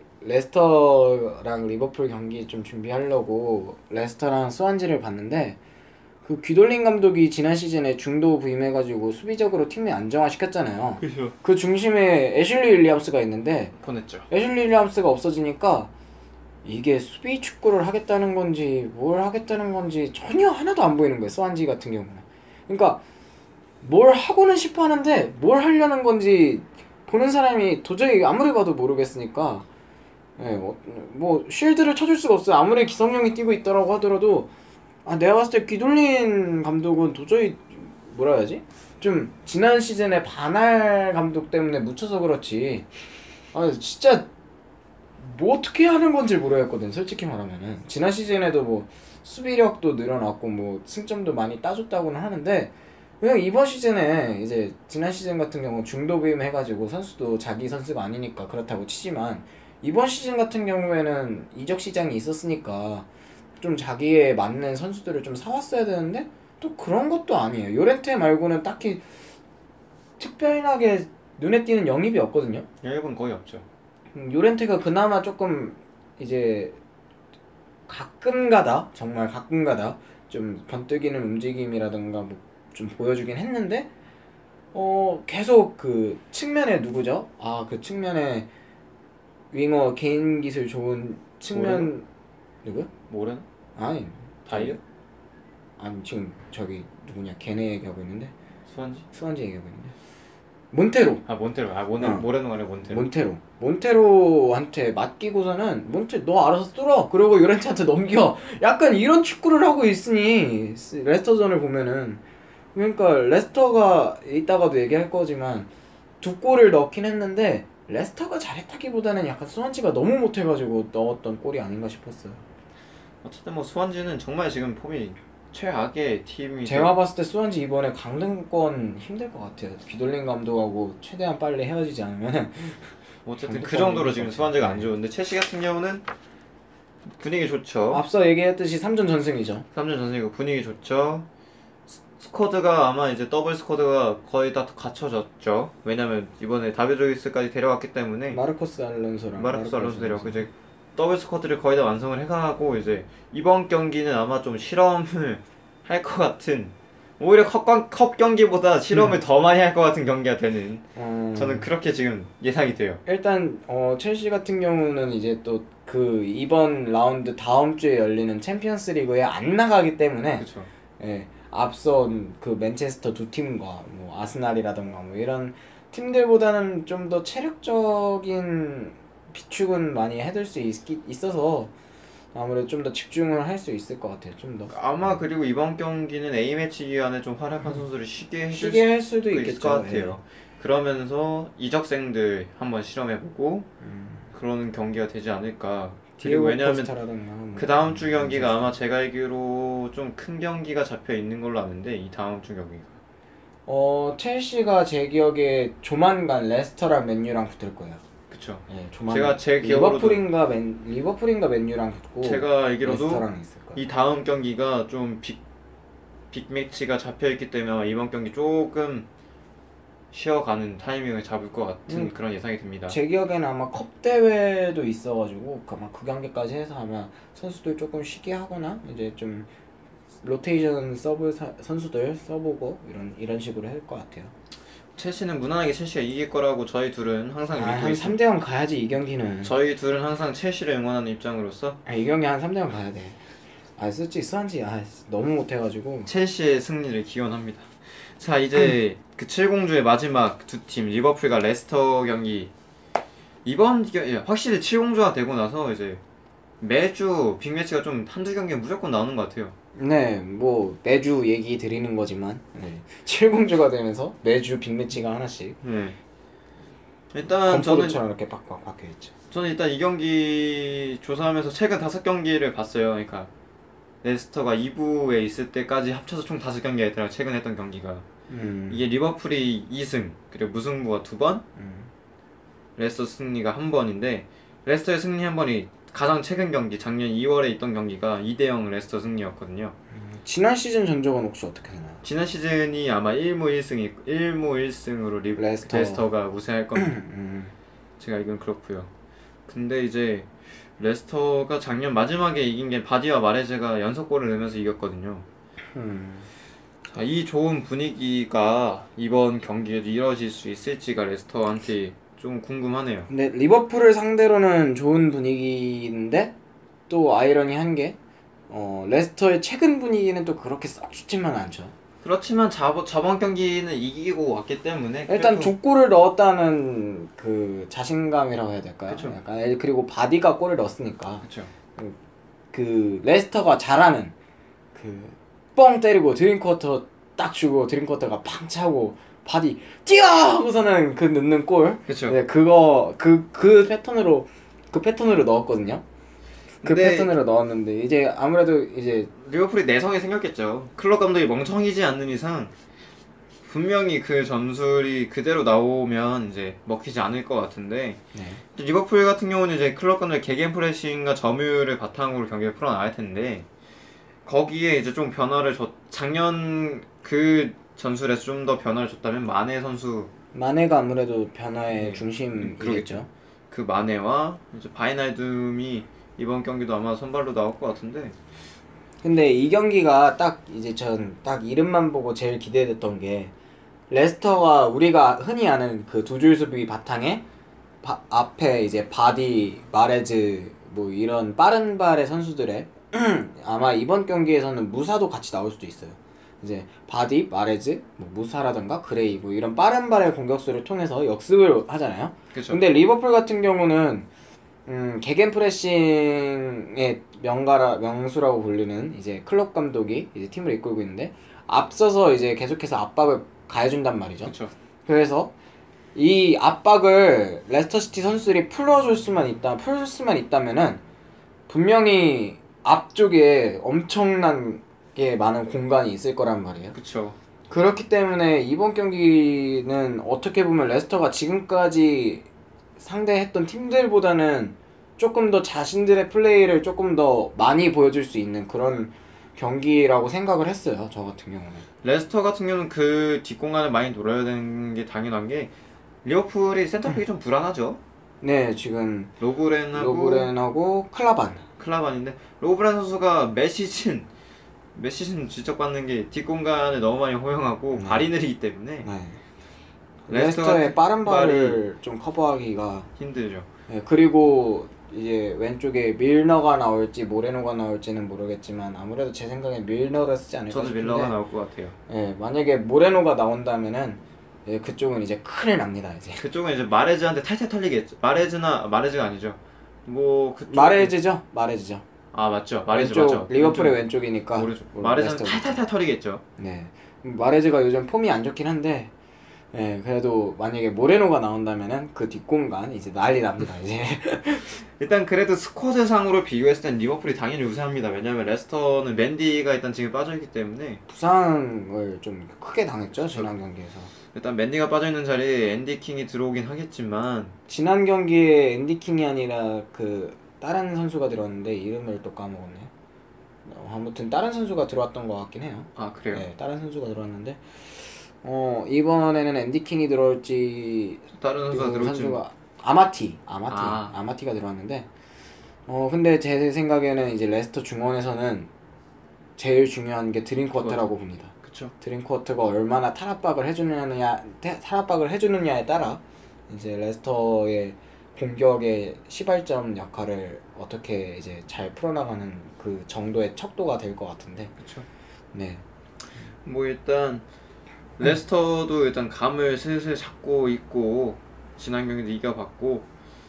레스터랑 리버풀 경기 좀 준비하려고 레스터랑 스완지를 봤는데 그 귀돌린 감독이 지난 시즌에 중도 부임해가지고 수비적으로 팀을 안정화시켰잖아요. 그렇죠. 그 중심에 애슐리 윌리엄스가 있는데 보냈죠. 애슐리 윌리엄스가 없어지니까 이게 수비 축구를 하겠다는 건지 뭘 하겠다는 건지 전혀 하나도 안 보이는 거예요. 스완지 같은 경우는. 그러니까 뭘 하고는 싶어 하는데 뭘 하려는 건지 보는 사람이 도저히 아무리 봐도 모르겠으니까 예, 어, 뭐 쉴드를 쳐줄 수가 없어요. 아무리 기성용이 뛰고 있더라고 하더라도 아 내가 봤을 때 귀돌린 감독은 도저히 뭐라 해야지? 좀 지난 시즌에 바날 감독 때문에 묻혀서 그렇지 아 진짜 뭐 어떻게 하는 건지 모르겠거든. 솔직히 말하면은 지난 시즌에도 뭐 수비력도 늘어났고 뭐 승점도 많이 따줬다고는 하는데 그냥 이번 시즌에 이제 지난 시즌 같은 경우 중도 부임 해가지고 선수도 자기 선수가 아니니까 그렇다고 치지만 이번 시즌 같은 경우에는 이적 시장이 있었으니까 좀 자기에 맞는 선수들을 좀 사왔어야 되는데 또 그런 것도 아니에요. 요렌테 말고는 딱히 특별하게 눈에 띄는 영입이 없거든요. 영입은 거의 없죠. 음, 요렌테가 그나마 조금 이제 가끔가다 정말 가끔가다 좀 번뜩이는 움직임이라든가 뭐 좀 보여주긴 했는데 어 계속 그 측면에 누구죠? 아 그 측면에 윙어 개인 기술 좋은 측면 누구요? 모레노? 아니 다이어? 아니 지금 저기 누구냐 걔네 얘기하고 있는데 스완지? 스완지 얘기하고 있는데 몬테로 아 몬테로. 아 모네 어. 모레노가 아니라 몬테로. 몬테로 몬테로한테 맡기고서는 몬테 너 알아서 뚫어 그러고 요렌트한테 넘겨 약간 이런 축구를 하고 있으니 레스터전을 보면은 그러니까 레스터가 이따가도 얘기할 거지만 두 골을 넣긴 했는데 레스터가 잘했다기보다는 약간 스완지가 너무 못해가지고 넣었던 골이 아닌가 싶었어요. 어쨌든 뭐 스완지는 정말 지금 폼이 최악의 팀이. 제가 봤을 때 스완지 이번에 강등권 힘들 것 같아요. 귀돌린 감독하고 최대한 빨리 헤어지지 않으면 어쨌든 그 강등권이 정도로 힘들 지금 것 스완지가 같아요. 안 좋은데 첼시 같은 경우는 분위기 좋죠. 앞서 얘기했듯이 삼 전 전승이죠. 삼 전 전승이고 분위기 좋죠. 스- 스쿼드가 아마 이제 더블 스쿼드가 거의 다 갖춰졌죠. 왜냐면 이번에 다비드 루이스까지 데려왔기 때문에 마르코스 알론소랑 마르코스 알론소 데려왔고 이제 더블 스쿼드를 거의 다 완성을 해가고 이제 이번 경기는 아마 좀 실험을 할 것 같은, 오히려 컵, 경- 컵 경기보다 실험을 더 많이 할 것 같은 경기가 되는, 어... 저는 그렇게 지금 예상이 돼요. 일단 어 첼시 같은 경우는 이제 또 그 이번 라운드 다음 주에 열리는 챔피언스 리그에 안 나가기 때문에 그렇죠. 예, 앞선 그 맨체스터 두 팀과 뭐 아스날이라던가 뭐 이런 팀들보다는 좀 더 체력적인 비축은 많이 해둘 수 있, 있어서 아무래도 좀 더 집중을 할 수 있을 것 같아요. 좀 더 아마 그리고 이번 경기는 A매치 기간에 좀 활약한 선수를 쉬게 해줄 쉬게 할 수도 수도 있을 있겠죠. 것 같아요. 그러면서 이적생들 한번 실험해보고 예. 음, 그런 경기가 되지 않을까. 그리고 디에고 왜냐하면 코스타라던가 뭐 그 다음 주 경기가 맨체스터. 아마 제가 알기로 좀 큰 경기가 잡혀 있는 걸로 아는데, 이 다음 주 경기가 어 첼시가 제 기억에 조만간 레스터랑 맨유랑 붙을 거예요. 그쵸. 예, 조만 제가 제 기억으로도 리버풀인가 맨 리버풀인가 맨유랑 붙고 제가 알기로도 레스터랑 있을 거예요. 이 다음 경기가 좀 빅 빅매치가 잡혀 있기 때문에 아마 이번 경기 조금 쉬어가는 타이밍을 잡을 것 같은 음, 그런 예상이 듭니다. 제 기억에는 아마 컵 대회도 있어가지고 그 아마 그 경기까지 해서 아마 선수들 조금 쉬게 하거나 이제 좀 로테이션 서브 사, 선수들 써보고 이런 이런 식으로 할 것 같아요. 첼시는 무난하게 첼시가 이길 거라고 저희 둘은 항상 아, 믿고 한 있습니다. 삼 대 영 가야지 이 경기는. 저희 둘은 항상 첼시를 응원하는 입장으로서 아, 이 경기 한 삼 대 영 가야 돼. 아 솔직히 스완지 아 너무 못해가지고. 첼시의 승리를 기원합니다. 자 이제 그 칠공주의 마지막 두 팀 리버풀과 레스터 경기 이번 겨, 예, 확실히 칠공주가 되고 나서 이제 매주 빅매치가 좀 한두 경기 무조건 나오는 것 같아요. 네, 뭐 매주 얘기 드리는 거지만 네. 칠공주가 되면서 매주 빅매치가 하나씩 네. 일단 저는 건포도처럼 이렇게 빡빡 박혀 있죠. 저는 일단 이 경기 조사하면서 최근 다섯 경기를 봤어요. 그러니까 레스터가 이 부에 있을 때까지 합쳐서 총 다섯 경기가 있더라고요. 최근 했던 경기가. 음, 이게 리버풀이 이 승, 그리고 무승부가 두 번, 음. 레스터 승리가 한 번인데 레스터의 승리 한 번이 가장 최근 경기, 작년 이월에 있던 경기가 이 대 영 레스터 승리였거든요. 지난 시즌 전적은 혹시 어떻게 되나요? 지난 시즌이 아마 일 무 일 승이 일 무 일 승으로 리, 레스터. 레스터가 우승할 겁니다. 음, 제가 이건 그렇고요. 근데 이제 레스터가 작년 마지막에 이긴 게 바디와 마레즈가 연속골을 넣으면서 이겼거든요. 음. 자, 이 좋은 분위기가 이번 경기에도 이뤄질 수 있을지가 레스터한테 좀 궁금하네요. 근데 리버풀을 상대로는 좋은 분위기인데 또 아이러니한 게 어, 레스터의 최근 분위기는 또 그렇게 썩 좋지만 않죠. 그렇지만 자, 저번 경기는 이기고 왔기 때문에 일단 그래도- 두 골을 넣었다는 그 자신감이라고 해야 될까요? 그쵸. 약간 그리고 바디가 골을 넣었으니까 그쵸. 그 레스터가 잘하는 그 뻥 때리고 드림쿼터 딱 주고 드림쿼터가 팡 차고 바디 뛰어 하고서는 그 넣는 골. 그쵸. 네, 그거 그 그 패턴으로 그 패턴으로 넣었거든요. 그 근데- 패턴으로 넣었는데 이제 아무래도 이제 리버풀이 내성이 생겼겠죠. 클럽 감독이 멍청이지 않는 이상 분명히 그 전술이 그대로 나오면 이제 먹히지 않을 것 같은데 네. 리버풀 같은 경우는 이제 클럽 감독의 개겐 프레싱과 점유율을 바탕으로 경기를 풀어나갈 텐데 거기에 이제 좀 변화를 줬 작년 그 전술에서 좀 더 변화를 줬다면 마네 선수 마네가 아무래도 변화의 네, 중심이겠죠. 그러겠죠. 그 마네와 이제 바이날둠이 이번 경기도 아마 선발로 나올 것 같은데 근데 이 경기가 딱 이제 전 딱 이름만 보고 제일 기대됐던 게 레스터가 우리가 흔히 아는 그 두 줄 수비 바탕에 바, 앞에 이제 바디, 마레즈 뭐 이런 빠른 발의 선수들의 아마 이번 경기에서는 무사도 같이 나올 수도 있어요. 이제 바디, 마레즈, 뭐 무사라던가 그레이 뭐 이런 빠른 발의 공격수를 통해서 역습을 하잖아요. 그쵸. 근데 리버풀 같은 경우는 음, 개겐 프레싱의 명가라 명수라고 불리는 이제 클럽 감독이 이제 팀을 이끌고 있는데 앞서서 이제 계속해서 압박을 가해준단 말이죠. 그쵸. 그래서 이 압박을 레스터시티 선수들이 풀어줄 수만 있다, 풀 수만 있다면은 분명히 앞쪽에 엄청나게 많은 공간이 있을 거란 말이에요. 그쵸. 그렇기 때문에 이번 경기는 어떻게 보면 레스터가 지금까지 상대했던 팀들보다는 조금 더 자신들의 플레이를 조금 더 많이 보여줄 수 있는 그런 경기라고 생각을 했어요. 저 같은 경우는. 레스터 같은 경우는 그 뒷공간을 많이 노려야 되는 게 당연한 게 리버풀이 센터백이 좀 불안하죠. 네, 지금 로브렌하고 로브렌하고 클라반. 클라반인데 로브렌 선수가 매 시즌 매 시즌 지적받는 게 뒷공간을 너무 많이 허용하고 네. 발이 느리기 때문에 네. 레스터 레스터의 빠른 발이 발을 좀 커버하기가. 힘들죠. 네, 그리고 이제 왼쪽에 밀너가 나올지 모레노가 나올지는 모르겠지만 아무래도 제 생각엔 밀너를 쓰지 않을까 저도 싶은데 밀러가 나올 것 같아요. 예, 만약에 모레노가 나온다면은 예, 그쪽은 이제 큰일 납니다 이제. 그쪽은 이제 마레즈한테 탈탈 털리겠죠. 마레즈나 마레즈가 아니죠. 뭐 그쪽 마레즈죠, 마레즈죠. 아 맞죠. 마레즈 왼쪽 맞죠. 리버풀의 왼쪽. 왼쪽이니까. 모르죠. 뭐 마레즈는 레스터. 탈탈탈 털리겠죠. 네, 마레즈가 요즘 폼이 안 좋긴 한데, 예, 그래도 만약에 모레노가 나온다면은 그 뒷공간 이제 난리 납니다 이제. 일단 그래도 스쿼드상으로 비교했을 땐 리버풀이 당연히 우세합니다. 왜냐면 레스터는 맨디가 일단 지금 빠져있기 때문에 부상을 좀 크게 당했죠 지난 경기에서. 일단 맨디가 빠져있는 자리에 앤디 킹이 들어오긴 하겠지만 지난 경기에 앤디 킹이 아니라 그 다른 선수가 들어왔는데 이름을 또 까먹었네요. 어, 아무튼 다른 선수가 들어왔던 것 같긴 해요. 아 그래요? 네, 다른 선수가 들어왔는데 어 이번에는 앤디 킹이 들어올지 다른 선수가 그 들어올지 선수가 아마티 아마티 아. 아마티가 들어왔는데 어 근데 제 생각에는 이제 레스터 중원에서는 제일 중요한 게 드림쿼터라고 봅니다. 그쵸. 드림쿼터가 얼마나 탈압박을 해주느냐 탈압박을 해주느냐에 따라 이제 레스터의 공격의 시발점 역할을 어떻게 이제 잘 풀어나가는 그 정도의 척도가 될 것 같은데. 그쵸. 네. 뭐 일단 레스터도 일단 감을 슬슬 잡고 있고 지난 경기도 이겨봤고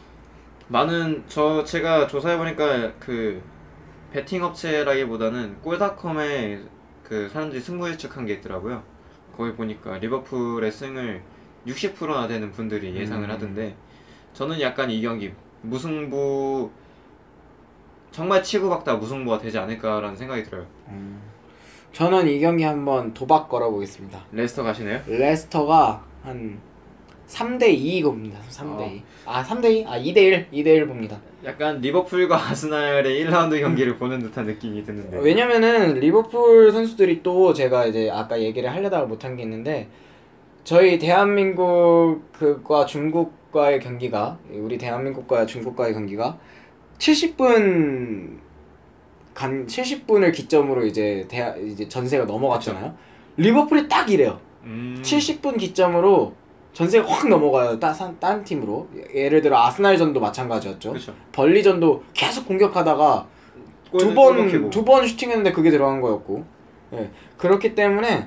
많은 저 제가 조사해 보니까 그 베팅 업체라기보다는 골닷컴에 그 사람들이 승부 예측한 게 있더라고요. 거기 보니까 리버풀의 승을 육십 퍼센트나 되는 분들이 예상을 음. 하던데 저는 약간 이 경기 무승부 정말 치고박다 무승부가 되지 않을까라는 생각이 들어요. 음. 저는 이 경기 한번 도박 걸어보겠습니다. 레스터 가시네요? 레스터가 한 삼 대 이 봅니다. 삼 대 이. 아, 삼 대 이? 아, 이 대 일. 이 대 일 봅니다. 약간 리버풀과 아스날의 일 라운드 경기를 보는 듯한 느낌이 드는데. 왜냐면은 리버풀 선수들이 또 제가 이제 아까 얘기를 하려다가 못한 게 있는데 저희 대한민국과 중국과의 경기가 우리 대한민국과 중국과의 경기가 칠십 분 간 칠십 분을 기점으로 이제 대 이제 전세가 넘어갔잖아요. 리버풀이 딱 이래요. 음... 칠십 분 기점으로 전세가 확 넘어가요. 따, 다른 팀으로. 예를 들어 아스날전도 마찬가지였죠. 그쵸. 벌리전도 계속 공격하다가 두 번 두 번 슈팅했는데 그게 들어간 거였고. 예. 그렇기 때문에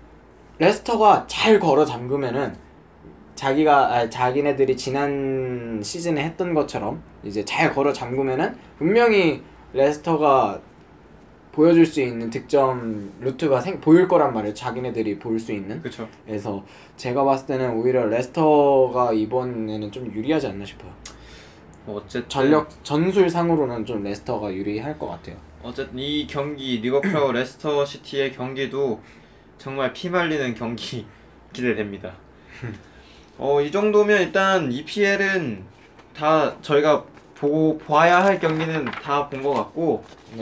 레스터가 잘 걸어 잠그면은 자기가 아, 자기네들이 지난 시즌에 했던 것처럼 이제 잘 걸어 잠그면은 분명히 레스터가 보여줄 수 있는 득점 루트가 생, 보일 거란 말이에요. 자기네들이 볼 수 있는. 그쵸. 그래서 제가 봤을 때는 오히려 레스터가 이번에는 좀 유리하지 않나 싶어요. 어쨌든 전력 전술상으로는 좀 레스터가 유리할 것 같아요. 어쨌든 이 경기 리버풀 레스터 시티의 경기도 정말 피말리는 경기 기대됩니다. 어, 이 정도면 일단 이피엘은 다 저희가 보고 봐야 할 경기는 다 본 것 같고 네.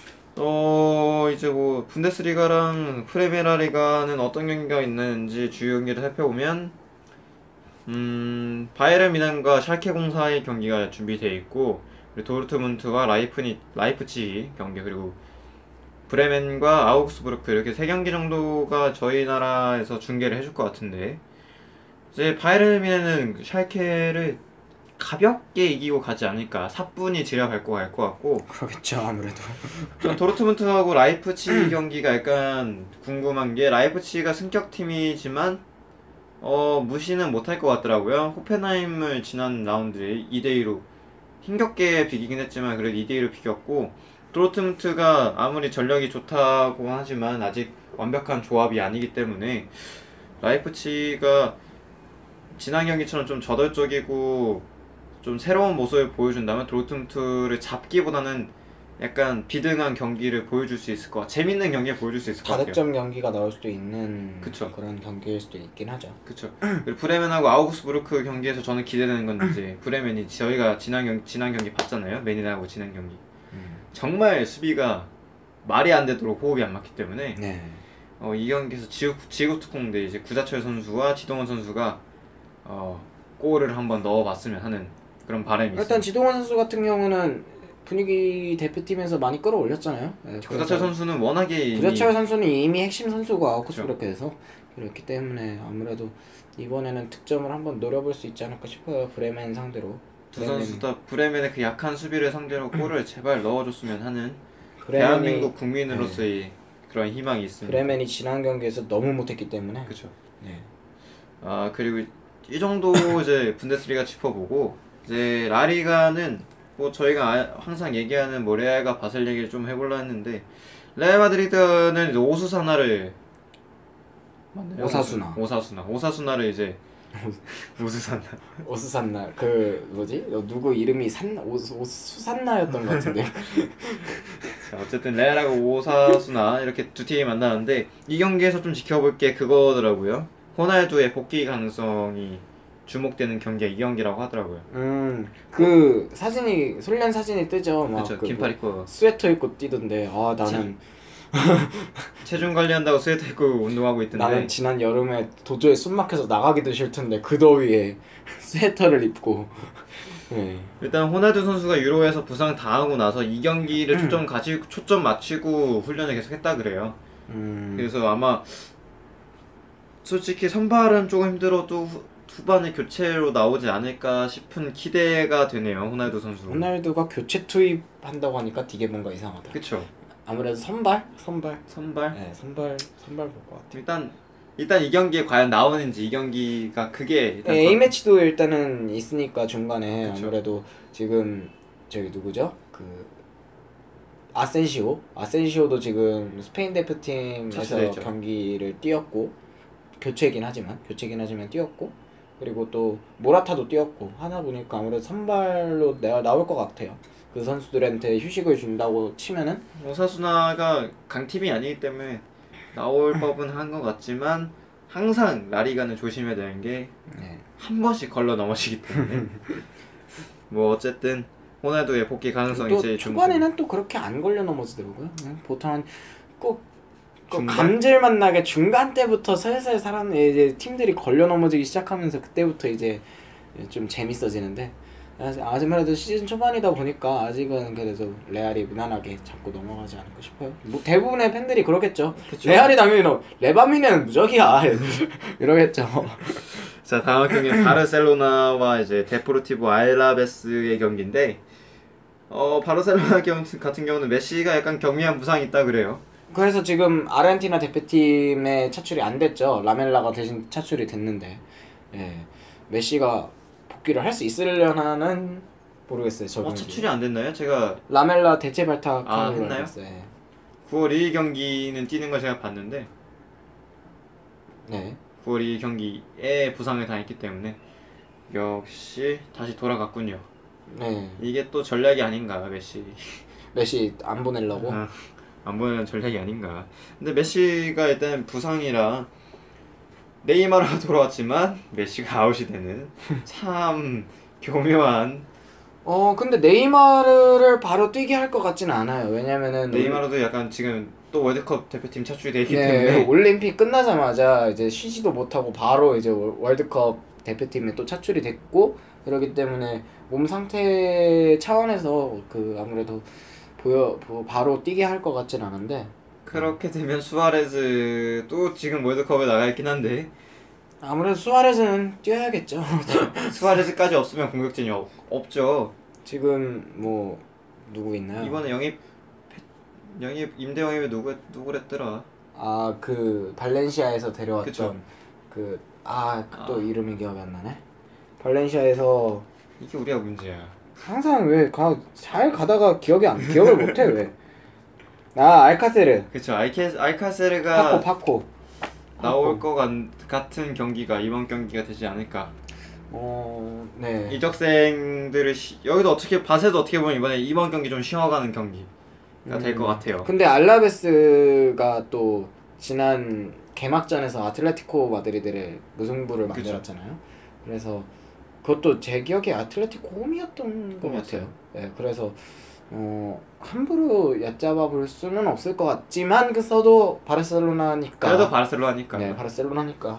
어 이제 뭐 분데스리가랑 프레메라리가는 어떤 경기가 있는지 주요 경기를 살펴보면 음 바이에른 미넨과 샬케 공사의 경기가 준비되어 있고 그리고 도르트문트와 라이프니 라이프치히 경기 그리고 브레멘과 아우그스부르크 이렇게 세 경기 정도가 저희 나라에서 중계를 해줄 것 같은데 이제 바이에른 미넨은 샬케를 가볍게 이기고 가지 않을까. 사분이 지려갈 거 갈 것 같고. 그러겠죠 아무래도. 전 도르트문트하고 라이프치히 경기가 약간 궁금한 게 라이프치히가 승격팀이지만 어 무시는 못할 것 같더라고요. 호펜하임을 지난 라운드에 이 대 이로 힘겹게 비기긴 했지만 그래도 이 대 이로 비겼고 도르트문트가 아무리 전력이 좋다고 하지만 아직 완벽한 조합이 아니기 때문에 라이프치히가 지난 경기처럼 좀 저돌적이고 좀 새로운 모습을 보여준다면 도르트문트를 잡기보다는 약간 비등한 경기를 보여줄 수 있을 것 같아요. 재밌는 경기를 보여줄 수 있을 것 같아요. 다득점 경기가 나올 수도 있는 그쵸. 그런 경기일 수도 있긴 하죠. 그쵸. 그리고 브레멘하고 아우그스부르크 경기에서 저는 기대되는 건 이제 브레멘이 저희가 지난 경기, 지난 경기 봤잖아요. 맨유하고 지난 경기. 음. 정말 수비가 말이 안 되도록 호흡이 안 맞기 때문에 네. 어, 이 경기에서 지구, 지구특공대 이제 구자철 선수와 지동원 선수가 어, 골을 한번 넣어봤으면 하는 그런 바람이 있습니다. 일단 지동원 선수 같은 경우는 분위기 대표팀에서 많이 끌어올렸잖아요. 네, 구자철 선수는 워낙에 이미 구자철 선수는 이미 핵심 선수고 아우크스부르크에서 그렇기 때문에 아무래도 이번에는 득점을 한번 노려볼 수 있지 않을까 싶어요. 브레멘 상대로. 두 브레멘. 선수 다 브레멘의 그 약한 수비를 상대로 골을 제발 넣어줬으면 하는 브레멘이- 대한민국 국민으로서의 그런 희망이 있습니다. 브레멘이 지난 경기에서 너무 못했기 때문에. 그렇죠. 네. 아 그리고 이 정도 이제 분데스리가 짚어보고 이제 라리가는 뭐 저희가 아, 항상 얘기하는 뭐 레알과 바셀 얘기를 좀 해보려 했는데 레알 마드리드는 이제 오수사나를 맞나요? 오사수나. 오사수나 오사수나를 이제 오수사나 오스산나 그 뭐지? 누구 이름이 산 오수 오수산나였던 것 같은데. 자, 어쨌든 레알하고 오사수나 이렇게 두 팀이 만나는데 이 경기에서 좀 지켜볼 게 그거더라고요. 호날두의 복귀 가능성이 주목되는 경기가 이 경기라고 하더라고요. 음, 그 사진이 훈련 사진이 뜨죠. 막 그렇죠. 그 긴팔 뭐 입고 스웨터 입고 뛰던데. 아 나는 체중 관리한다고 스웨터 입고 운동하고 있던데. 나는 지난 여름에 도저히 숨 막혀서 나가기도 싫던데 그 더위에 스웨터를 입고 네. 일단 호날두 선수가 유로에서 부상 당하고 나서 이 경기를 초점 가지고 초점 맞추고 훈련을 계속했다 그래요. 음. 그래서 아마 솔직히 선발은 조금 힘들어도 후, 후반에 교체로 나오지 않을까 싶은 기대가 되네요. 호날두 선수. 호날두가 교체 투입한다고 하니까 되게 뭔가 이상하다. 그쵸. 아무래도 선발? 선발? 선발. 네, 선발 선발 볼 것 같아요. 일단 일단 이 경기에 과연 나오는지 이 경기가 그게 일단 네, 거- A 매치도 일단은 있으니까 중간에 그쵸. 아무래도 지금 저기 누구죠? 그 아센시오 아센시오도 지금 스페인 대표팀에서 차출됐죠. 경기를 뛰었고 교체긴 하지만 교체긴 하지만 뛰었고 그리고 또 모라타도 뛰었고 하다 보니까 아무래도 선발로 내가 나올 것 같아요. 그 선수들한테 휴식을 준다고 치면은 오사수나가 강팀이 아니기 때문에 나올 법은 한 것 같지만 항상 라리가는 조심해야 되는 게 한 네. 번씩 걸러 넘어지기 때문에 뭐 어쨌든 호날두의 복귀 가능성이 또 제일 좀 초반에는 또 그렇게 안 걸려 넘어지더라고요. 그냥 보통 꼭, 꼭 중간? 감질만 나게 중간 때부터 슬슬 사람 이제 팀들이 걸려 넘어지기 시작하면서 그때부터 이제 좀 재밌어지는데 아직까지도 시즌 초반이다 보니까 아직은 그래도 레알이 무난하게 잡고 넘어가지 않을까 싶어요. 뭐 대부분의 팬들이 그러겠죠. 그쵸. 레알이 당연히 너 레바미는 무적이야 이러겠죠. 자 다음 경기는 바르셀로나와 이제 데포르티보 알라베스의 경기인데 어 바르셀로나 경우 같은 경우는 메시가 약간 경미한 부상이 있다 그래요. 그래서 지금 아르헨티나 대표팀에 차출이 안 됐죠. 라멜라가 대신 차출이 됐는데, 예, 메시가 복귀를 할 수 있으려나는 모르겠어요. 저번 어 차출이 안 됐나요? 제가 라멜라 대체 발탁 아, 걸로 했나요? 알고 있어요. 예. 구월 일 일 경기는 뛰는 걸 제가 봤는데 네. 구월 이 일 경기에 부상을 당했기 때문에 역시 다시 돌아갔군요. 네. 이게 또 전략이 아닌가 메시. 메시 안 보내려고. 아, 안 보내는 전략이 아닌가. 근데 메시가 일단 부상이라 네이마르가 돌아왔지만 메시가 아웃이 되는 참 교묘한. 어 근데 네이마르를 바로 뛰게 할 것 같지는 않아요. 왜냐면은 네이마르도 약간 지금 또 월드컵 대표팀 차출이 돼 있기 네, 때문에 올림픽 끝나자마자 이제 쉬지도 못하고 바로 이제 월- 월드컵 대표팀에 또 차출이 됐고 그렇기 때문에 몸 상태 차원에서 그 아무래도 보여 보, 바로 뛰게 할 것 같진 않은데 그렇게 되면 수아레즈도 지금 월드컵에 나가 있긴 한데 아무래도 수아레즈는 뛰어야겠죠. 수아레즈까지 없으면 공격진이 없, 없죠. 지금 뭐 누구 있나요? 이번에 영입 영입 임대 영입이 누구 누구랬더라? 아 그 발렌시아에서 데려왔던 그쵸. 그 아 또 아. 이름이 기억이 안 나네. 발렌시아에서 이게 우리가 문제야. 항상 왜 가 잘 가다가 기억이 안 기억을 못해 왜? 아 알카세르 그쵸. 아이케 알카세르가 파코 파코 나올 파코. 것 같, 같은 경기가 이번 경기가 되지 않을까. 어, 네. 이적생들을 시, 여기도 어떻게 바세도 어떻게 보면 이번에 이번 경기 좀 쉬어가는 경기가 될 것 같아요. 근데 알라베스가 또 지난 개막전에서 아틀레티코 마드리드를 무승부를 그쵸. 만들었잖아요. 그래서 그것도 제 기억에 아틀레티코 홈이었던 것 홈이었어요. 같아요. 네, 그래서 어, 함부로 얕잡아 볼 수는 없을 것 같지만 그 써도 바르셀로나니까. 그래도 바르셀로나니까. 네, 바르셀로나니까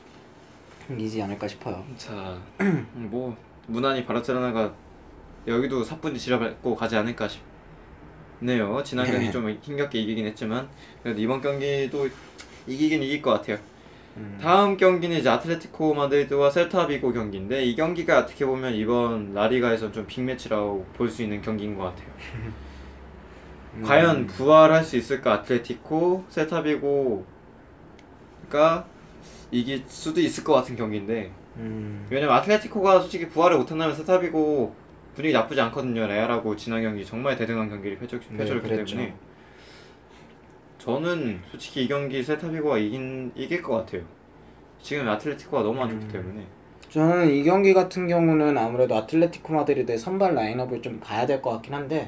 이기지 않을까 싶어요. 자, 뭐 무난히 바르셀로나가 여기도 사뿐히 지려밟고 가지 않을까 싶네요. 지난 경기 네. 좀 힘겹게 이기긴 했지만 그래도 이번 경기도 이기긴 이길 것 같아요. 음. 다음 경기는 이제 아틀레티코 마드리드와 셀타 비고 경기인데 이 경기가 어떻게 보면 이번 라리가에서 좀 빅매치라고 볼 수 있는 경기인 것 같아요. 음. 과연 부활할 수 있을까? 아틀레티코, 셀타 비고가 이길 수도 있을 것 같은 경기인데 음. 왜냐면 아틀레티코가 솔직히 부활을 못한다면 셀타 비고 분위기 나쁘지 않거든요. 레알하고 지난 경기 정말 대등한 경기를 펼쳤, 네, 펼쳤기 그랬죠. 때문에 저는 솔직히 이 경기 셀타 비고가 이긴, 이길 것 같아요. 지금 아틀레티코가 너무 안 좋기 음. 때문에 저는 이 경기 같은 경우는 아무래도 아틀레티코 마드리드의 선발 라인업을 좀 봐야 될 것 같긴 한데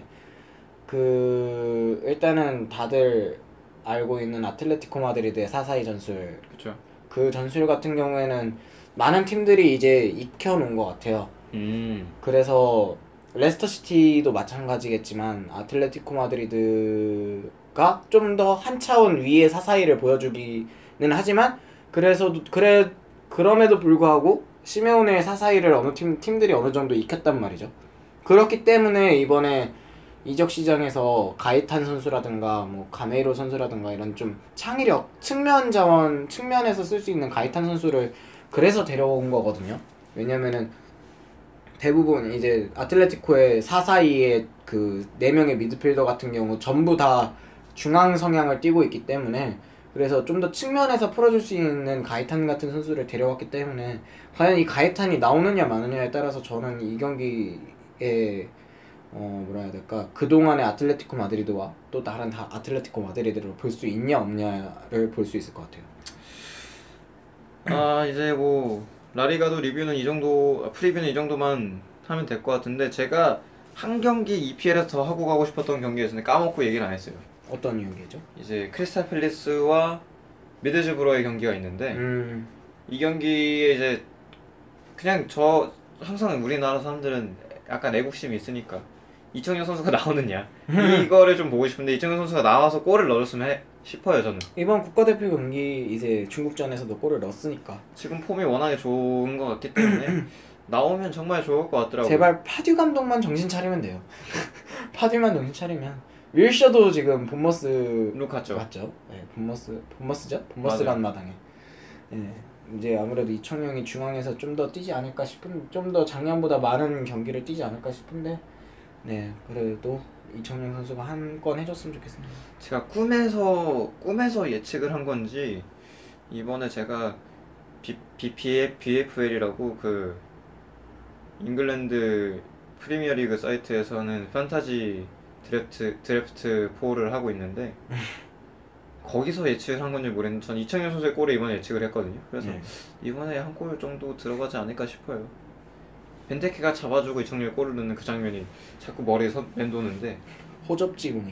그 일단은 다들 알고 있는 아틀레티코 마드리드의 사사이 전술 그렇죠. 그 전술 같은 경우에는 많은 팀들이 이제 익혀놓은 것 같아요. 음, 그래서 레스터시티도 마찬가지겠지만 아틀레티코 마드리드가 좀 더 한 차원 위의 사사이를 보여주기는 하지만 그래서도 그래 그럼에도 불구하고 시메오네 사사이를 어느 팀 팀들이 어느 정도 익혔단 말이죠. 그렇기 때문에 이번에 이적 시장에서 가이탄 선수라든가 뭐 가메이로 선수라든가 이런 좀 창의력 측면 자원 측면에서 쓸 수 있는 가이탄 선수를 그래서 데려온 거거든요. 왜냐면은 대부분 이제 아틀레티코의 사사이의 그 네 명의 미드필더 같은 경우 전부 다 중앙 성향을 띠고 있기 때문에 그래서 좀 더 측면에서 풀어줄 수 있는 가이탄 같은 선수를 데려왔기 때문에 과연 이 가이탄이 나오느냐 마느냐에 따라서 저는 이 경기에 어 뭐라 해야 될까 그동안의 아틀레티코 마드리드와 또 다른 다 아틀레티코 마드리드를 볼 수 있냐 없냐를 볼 수 있을 것 같아요. 아 이제 뭐 라리가도 리뷰는 이 정도 아, 프리뷰는 이 정도만 하면 될 것 같은데 제가 한 경기 이피엘에서 더 하고 가고 싶었던 경기였는데 까먹고 얘기를 안 했어요. 어떤 경기죠? 이제 크리스탈 팰리스와 미드즈브로의 경기가 있는데 음, 이 경기에 이제 그냥 저 항상 우리나라 사람들은 약간 애국심이 있으니까 이청용 선수가 나오느냐 이거를 좀 보고 싶은데 이청용 선수가 나와서 골을 넣었으면 해, 싶어요 저는. 이번 국가대표 경기 이제 중국전에서도 골을 넣었으니까 지금 폼이 워낙에 좋은 것 같기 때문에 나오면 정말 좋을 것 같더라고요. 제발 파듀 감독만 정신 차리면 돼요. 파듀만 정신 차리면 윌셔도 지금 본머스 룩하죠. 맞죠? 네, 본머스 본머스죠? 본머스 간 마당에. 네, 이제 아무래도 이청용이 중앙에서 좀 더 뛰지 않을까 싶은, 좀 더 작년보다 많은 경기를 뛰지 않을까 싶은데, 네 그래도 이청용 선수가 한 건 해줬으면 좋겠습니다. 제가 꿈에서 꿈에서 예측을 한 건지 이번에 제가 비, 비피에프, 비에프엘이라고 그 잉글랜드 프리미어리그 사이트에서는 판타지 드래프트 드래프트 포를 하고 있는데 거기서 예측을 한 건지 모르겠는데 전 이청용 선수의 골에 이번에 예측을 했거든요. 그래서 네. 이번에 한 골 정도 들어가지 않을까 싶어요. 벤테케가 잡아주고 이청용이 골을 넣는 그 장면이 자꾸 머리에 서 맴도는데 호접지공이.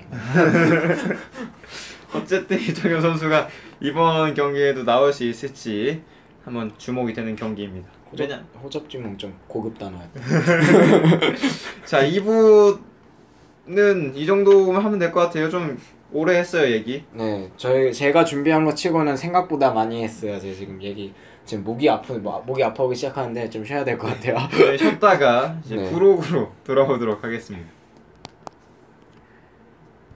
어쨌든 이청용 선수가 이번 경기에도 나올 수 있을지 한번 주목이 되는 경기입니다. 호접, 왜냐? 호접지공 좀 고급 단어였다. 자 이 부는 이 정도만 하면 될 것 같아요. 좀 오래 했어요 얘기. 네, 저희 제가 준비한 거 치고는 생각보다 많이 했어요. 제가 지금 얘기 지금 목이 아프 뭐, 목이 아파오기 시작하는데 좀 쉬어야 될 것 같아요. 네, 쉬었다가 이제 네. 부록으로 돌아오도록 하겠습니다.